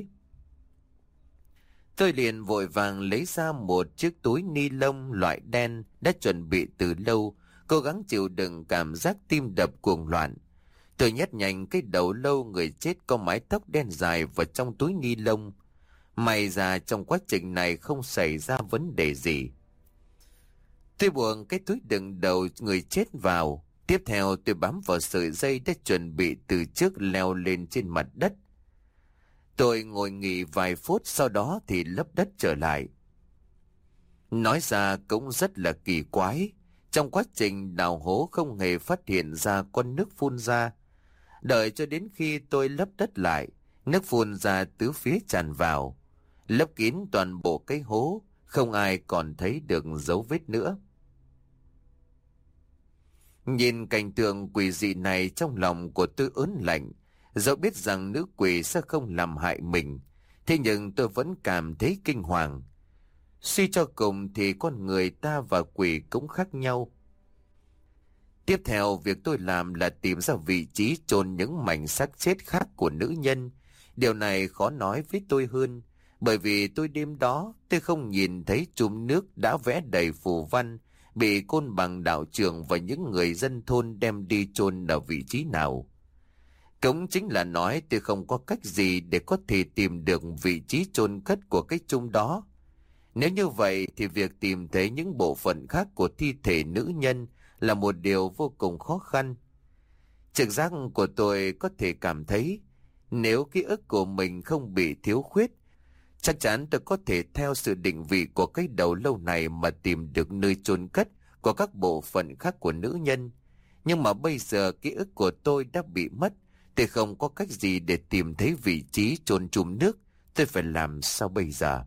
Tôi liền vội vàng lấy ra một chiếc túi ni lông loại đen đã chuẩn bị từ lâu, cố gắng chịu đựng cảm giác tim đập cuồng loạn. Tôi nhét nhanh cái đầu lâu người chết có mái tóc đen dài vào trong túi ni lông. May ra trong quá trình này không xảy ra vấn đề gì. Tôi buông cái túi đựng đầu người chết vào. Tiếp theo tôi bám vào sợi dây đã chuẩn bị từ trước leo lên trên mặt đất. Tôi ngồi nghỉ vài phút, sau đó thì lấp đất trở lại. Nói ra cũng rất là kỳ quái. Trong quá trình đào hố không hề phát hiện ra con nước phun ra. Đợi cho đến khi tôi lấp đất lại, nước phun ra tứ phía tràn vào, lấp kín toàn bộ cái hố, không ai còn thấy được dấu vết nữa. Nhìn cảnh tượng quỷ dị này, trong lòng của tôi ớn lạnh. Dẫu biết rằng nữ quỷ sẽ không làm hại mình, thế nhưng tôi vẫn cảm thấy kinh hoàng. Suy cho cùng thì con người ta và quỷ cũng khác nhau. Tiếp theo, việc tôi làm là tìm ra vị trí chôn những mảnh xác chết khác của nữ nhân. Điều này khó nói với tôi hơn, bởi vì tôi đêm đó tôi không nhìn thấy chùm nước đã vẽ đầy phù văn bị côn bằng đạo trưởng và những người dân thôn đem đi chôn ở vị trí nào. Cũng chính là nói tôi không có cách gì để có thể tìm được vị trí chôn cất của cái chum đó. Nếu như vậy thì việc tìm thấy những bộ phận khác của thi thể nữ nhân là một điều vô cùng khó khăn. Trực giác của tôi có thể cảm thấy, nếu ký ức của mình không bị thiếu khuyết, chắc chắn tôi có thể theo sự định vị của cái đầu lâu này mà tìm được nơi chôn cất của các bộ phận khác của nữ nhân. Nhưng mà bây giờ ký ức của tôi đã bị mất, tôi không có cách gì để tìm thấy vị trí chôn chùm nước. Tôi phải làm sao bây giờ?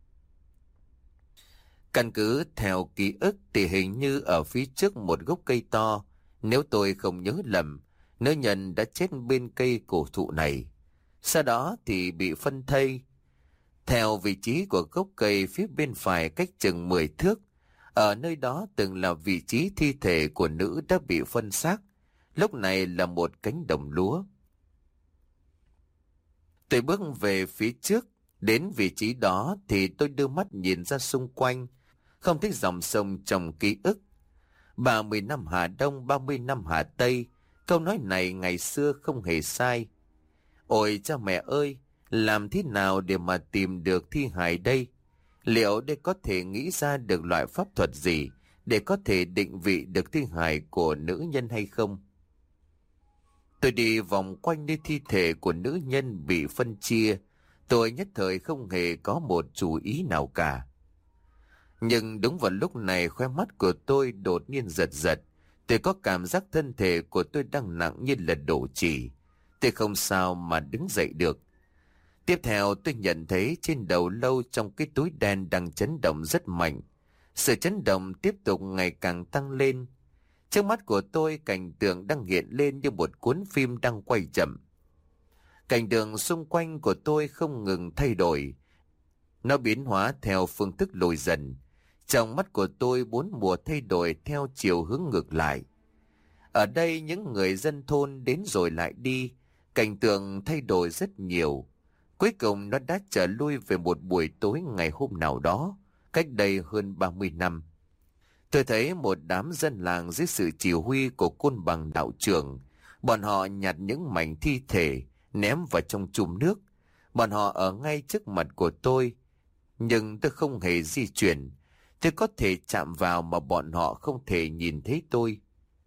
Căn cứ theo ký ức thì hình như ở phía trước một gốc cây to, nếu tôi không nhớ lầm, nữ nhân đã chết bên cây cổ thụ này. Sau đó thì bị phân thây. Theo vị trí của gốc cây phía bên phải cách chừng mười thước, ở nơi đó từng là vị trí thi thể của nữ đã bị phân xác. Lúc này là một cánh đồng lúa. Tôi bước về phía trước, đến vị trí đó thì tôi đưa mắt nhìn ra xung quanh, không thấy dòng sông trong ký ức. ba mươi năm Hà Đông, ba mươi năm Hà Tây, câu nói này ngày xưa không hề sai. Ôi cha mẹ ơi, làm thế nào để mà tìm được thi hài đây? Liệu đây có thể nghĩ ra được loại pháp thuật gì để có thể định vị được thi hài của nữ nhân hay không? Tôi đi vòng quanh nơi thi thể của nữ nhân bị phân chia. Tôi nhất thời không hề có một chủ ý nào cả. Nhưng đúng vào lúc này, khóe mắt của tôi đột nhiên giật giật. Tôi có cảm giác thân thể của tôi đang nặng như là đổ chì. Tôi không sao mà đứng dậy được. Tiếp theo tôi nhận thấy trên đầu lâu trong cái túi đen đang chấn động rất mạnh. Sự chấn động tiếp tục ngày càng tăng lên. Trước mắt của tôi, cảnh tượng đang hiện lên như một cuốn phim đang quay chậm. Cảnh tượng xung quanh của tôi không ngừng thay đổi. Nó biến hóa theo phương thức lùi dần. Trong mắt của tôi, bốn mùa thay đổi theo chiều hướng ngược lại. Ở đây những người dân thôn đến rồi lại đi. Cảnh tượng thay đổi rất nhiều. Cuối cùng nó đã trở lui về một buổi tối ngày hôm nào đó. cách đây hơn ba mươi năm. Tôi thấy một đám dân làng dưới sự chỉ huy của Côn Bằng đạo trưởng. Bọn họ nhặt những mảnh thi thể ném vào trong chùm nước. Bọn họ ở ngay trước mặt của tôi, nhưng tôi không hề di chuyển. Tôi có thể chạm vào mà bọn họ không thể nhìn thấy tôi.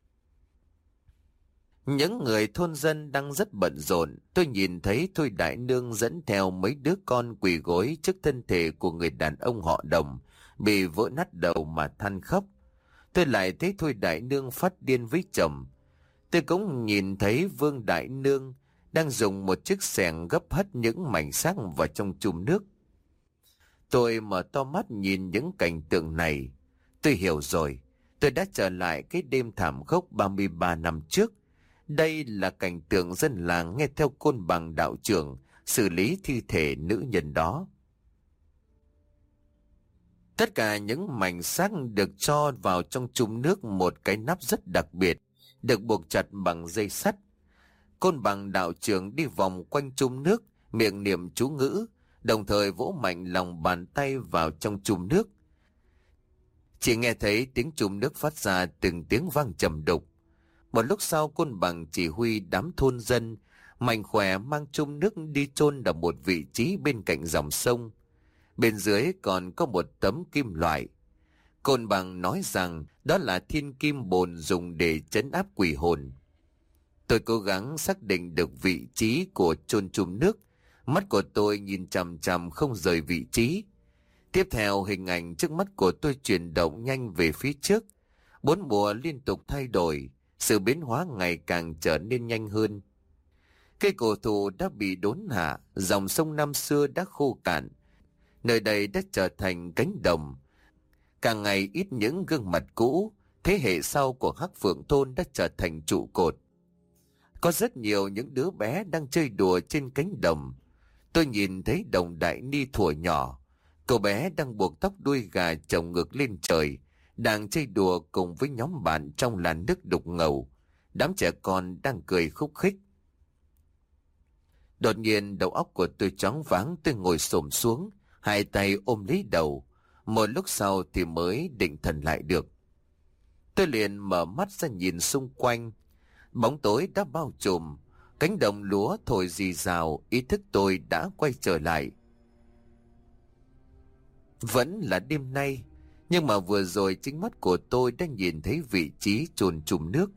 Những người thôn dân đang rất bận rộn. Tôi nhìn thấy Thôi Đại Nương dẫn theo mấy đứa con quỳ gối trước thân thể của người đàn ông họ Đồng, bị vỡ nát đầu mà than khóc. Tôi lại thấy Thôi Đại Nương phát điên với chồng. Tôi cũng nhìn thấy Vương Đại Nương đang dùng một chiếc xẻng gấp hất những mảnh xác vào trong chùm nước. Tôi mở to mắt nhìn những cảnh tượng này. Tôi hiểu rồi. Tôi đã trở lại cái đêm thảm khốc ba mươi ba năm trước. Đây là cảnh tượng dân làng nghe theo Côn Bằng đạo trưởng xử lý thi thể nữ nhân đó. Tất cả những mảnh xác được cho vào trong chùm nước một cái nắp rất đặc biệt, được buộc chặt bằng dây sắt. Côn Bằng đạo trưởng đi vòng quanh chùm nước, miệng niệm chú ngữ, đồng thời vỗ mạnh lòng bàn tay vào trong chùm nước. Chỉ nghe thấy tiếng chùm nước phát ra từng tiếng vang trầm đục. Một lúc sau, Côn Bằng chỉ huy đám thôn dân mạnh khỏe mang chùm nước đi chôn ở một vị trí bên cạnh dòng sông. Bên dưới còn có một tấm kim loại. Côn Bằng nói rằng đó là thiên kim bồn dùng để trấn áp quỷ hồn. Tôi cố gắng xác định được vị trí của chôn chùm nước. Mắt của tôi nhìn chằm chằm không rời vị trí. Tiếp theo, hình ảnh trước mắt của tôi chuyển động nhanh về phía trước. Bốn mùa liên tục thay đổi, sự biến hóa ngày càng trở nên nhanh hơn. Cây cổ thụ đã bị đốn hạ, dòng sông năm xưa đã khô cạn. Nơi đây đã trở thành cánh đồng. Càng ngày ít những gương mặt cũ, thế hệ sau của Hắc Phượng thôn đã trở thành trụ cột. Có rất nhiều những đứa bé đang chơi đùa trên cánh đồng. Tôi nhìn thấy Đồng Đại Ni thuở nhỏ. Cậu bé đang buộc tóc đuôi gà chồng ngược lên trời, đang chơi đùa cùng với nhóm bạn trong làn nước đục ngầu. Đám trẻ con đang cười khúc khích. Đột nhiên đầu óc của tôi choáng váng, tôi ngồi xổm xuống, hai tay ôm lấy đầu. Một lúc sau thì mới định thần lại được. Tôi liền mở mắt ra nhìn xung quanh. Bóng tối đã bao trùm, cánh đồng lúa thổi rì rào, ý thức tôi đã quay trở lại. Vẫn là đêm nay, nhưng mà vừa rồi chính mắt của tôi đã nhìn thấy vị trí chôn chùm nước.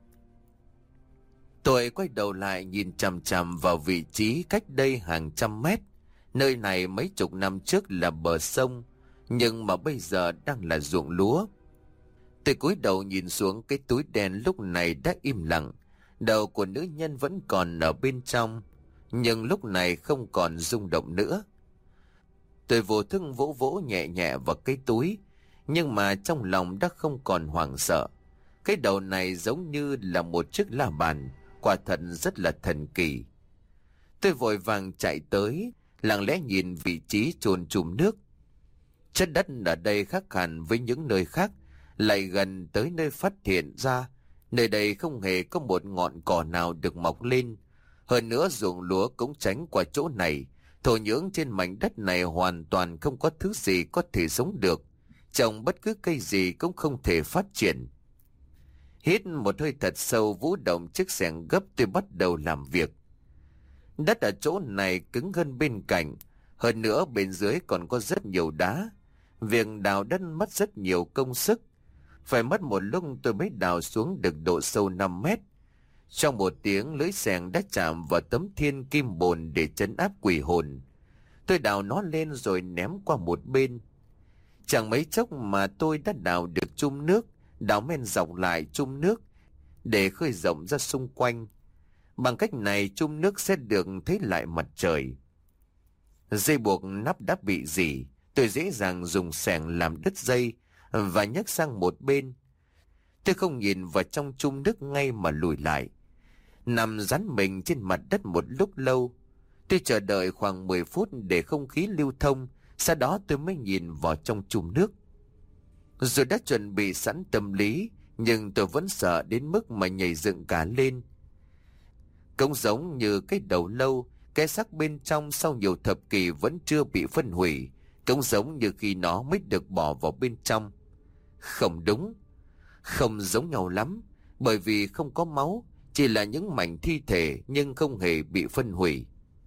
Tôi quay đầu lại nhìn chằm chằm vào vị trí cách đây hàng trăm mét. Nơi này mấy chục năm trước là bờ sông, nhưng mà bây giờ đang là ruộng lúa. Tôi cúi đầu nhìn xuống cái túi đen lúc này đã im lặng. Đầu của nữ nhân vẫn còn ở bên trong, nhưng lúc này không còn rung động nữa. Tôi vô thức vỗ vỗ nhẹ nhẹ vào cái túi, nhưng mà trong lòng đã không còn hoảng sợ. Cái đầu này giống như là một chiếc la bàn, quả thật rất là thần kỳ. Tôi vội vàng chạy tới, lặng lẽ nhìn vị trí chôn chùm nước. Chất đất ở đây khác hẳn với những nơi khác, lại gần tới nơi phát hiện ra. Nơi đây không hề có một ngọn cỏ nào được mọc lên. Hơn nữa ruộng lúa cũng tránh qua chỗ này. Thổ nhưỡng trên mảnh đất này hoàn toàn không có thứ gì có thể sống được. Trồng bất cứ cây gì cũng không thể phát triển. Hít một hơi thật sâu, vũ động chiếc xẻng gấp, tôi bắt đầu làm việc. Đất ở chỗ này cứng hơn bên cạnh. Hơn nữa bên dưới còn có rất nhiều đá. Việc đào đất mất rất nhiều công sức. Phải mất một lúc tôi mới đào xuống được độ sâu năm mét. Trong một tiếng, lưỡi xẻng đã chạm vào tấm thiên kim bồn để trấn áp quỷ hồn. Tôi đào nó lên rồi ném qua một bên. Chẳng mấy chốc mà tôi đã đào được chum nước, đào men dọc lại chum nước để khơi rộng ra xung quanh. Bằng cách này chum nước sẽ được thấy lại mặt trời. Dây buộc nắp đã bị rỉ, tôi dễ dàng dùng xẻng làm đứt dây và nhấc sang một bên. Tôi không nhìn vào trong chum nước ngay mà lùi lại, nằm rắn mình trên mặt đất một lúc lâu. Tôi chờ đợi khoảng mười phút để không khí lưu thông, sau đó tôi mới nhìn vào trong chum nước. Rồi đã chuẩn bị sẵn tâm lý, nhưng tôi vẫn sợ đến mức mà nhảy dựng cả lên. Cũng giống như cái đầu lâu, cái xác bên trong sau nhiều thập kỷ vẫn chưa bị phân hủy, cũng giống như khi nó mới được bỏ vào bên trong. Không đúng, không giống nhau lắm, bởi vì không có máu, chỉ là những mảnh thi thể nhưng không hề bị phân hủy.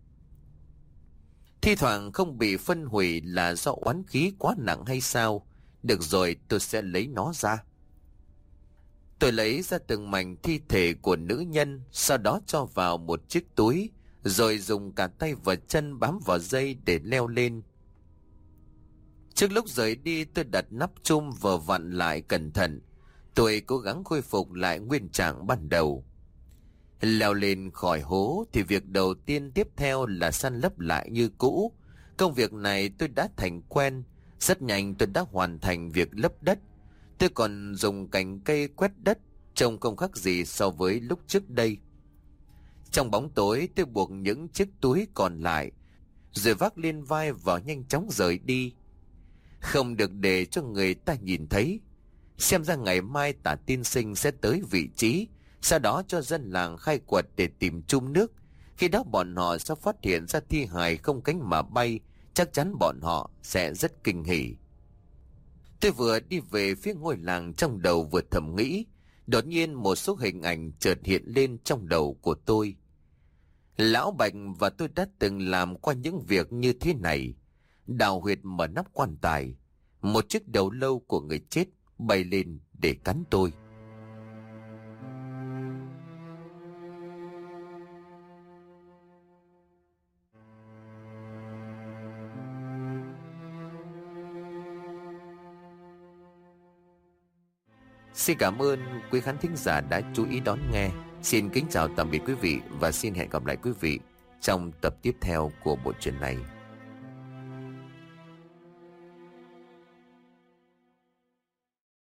Thi thoảng không bị phân hủy là do oán khí quá nặng hay sao? Được rồi, tôi sẽ lấy nó ra. Tôi lấy ra từng mảnh thi thể của nữ nhân, sau đó cho vào một chiếc túi, rồi dùng cả tay và chân bám vào dây để leo lên. Trước lúc rời đi, tôi đặt nắp chum vừa vặn lại cẩn thận. Tôi cố gắng khôi phục lại nguyên trạng ban đầu. Leo lên khỏi hố thì việc đầu tiên tiếp theo là san lấp lại như cũ. Công việc này tôi đã thành quen. Rất nhanh tôi đã hoàn thành việc lấp đất. Tôi còn dùng cành cây quét đất, trông không khác gì so với lúc trước đây. Trong bóng tối, tôi buộc những chiếc túi còn lại, rồi vác lên vai và nhanh chóng rời đi. Không được để cho người ta nhìn thấy. Xem ra ngày mai Tả Tiên Sinh sẽ tới vị trí, sau đó cho dân làng khai quật để tìm chum nước. Khi đó bọn họ sẽ phát hiện ra thi hài không cánh mà bay, chắc chắn bọn họ sẽ rất kinh hỉ. Tôi vừa đi về phía ngôi làng, trong đầu vừa thầm nghĩ, đột nhiên một số hình ảnh chợt hiện lên trong đầu của tôi. Lão Bạch và tôi đã từng làm qua những việc như thế này. Đào huyệt mở nắp quan tài, một chiếc đầu lâu của người chết bay lên để cắn tôi. Xin cảm ơn quý khán thính giả đã chú ý đón nghe. Xin kính chào tạm biệt quý vị và xin hẹn gặp lại quý vị trong tập tiếp theo của bộ truyện này.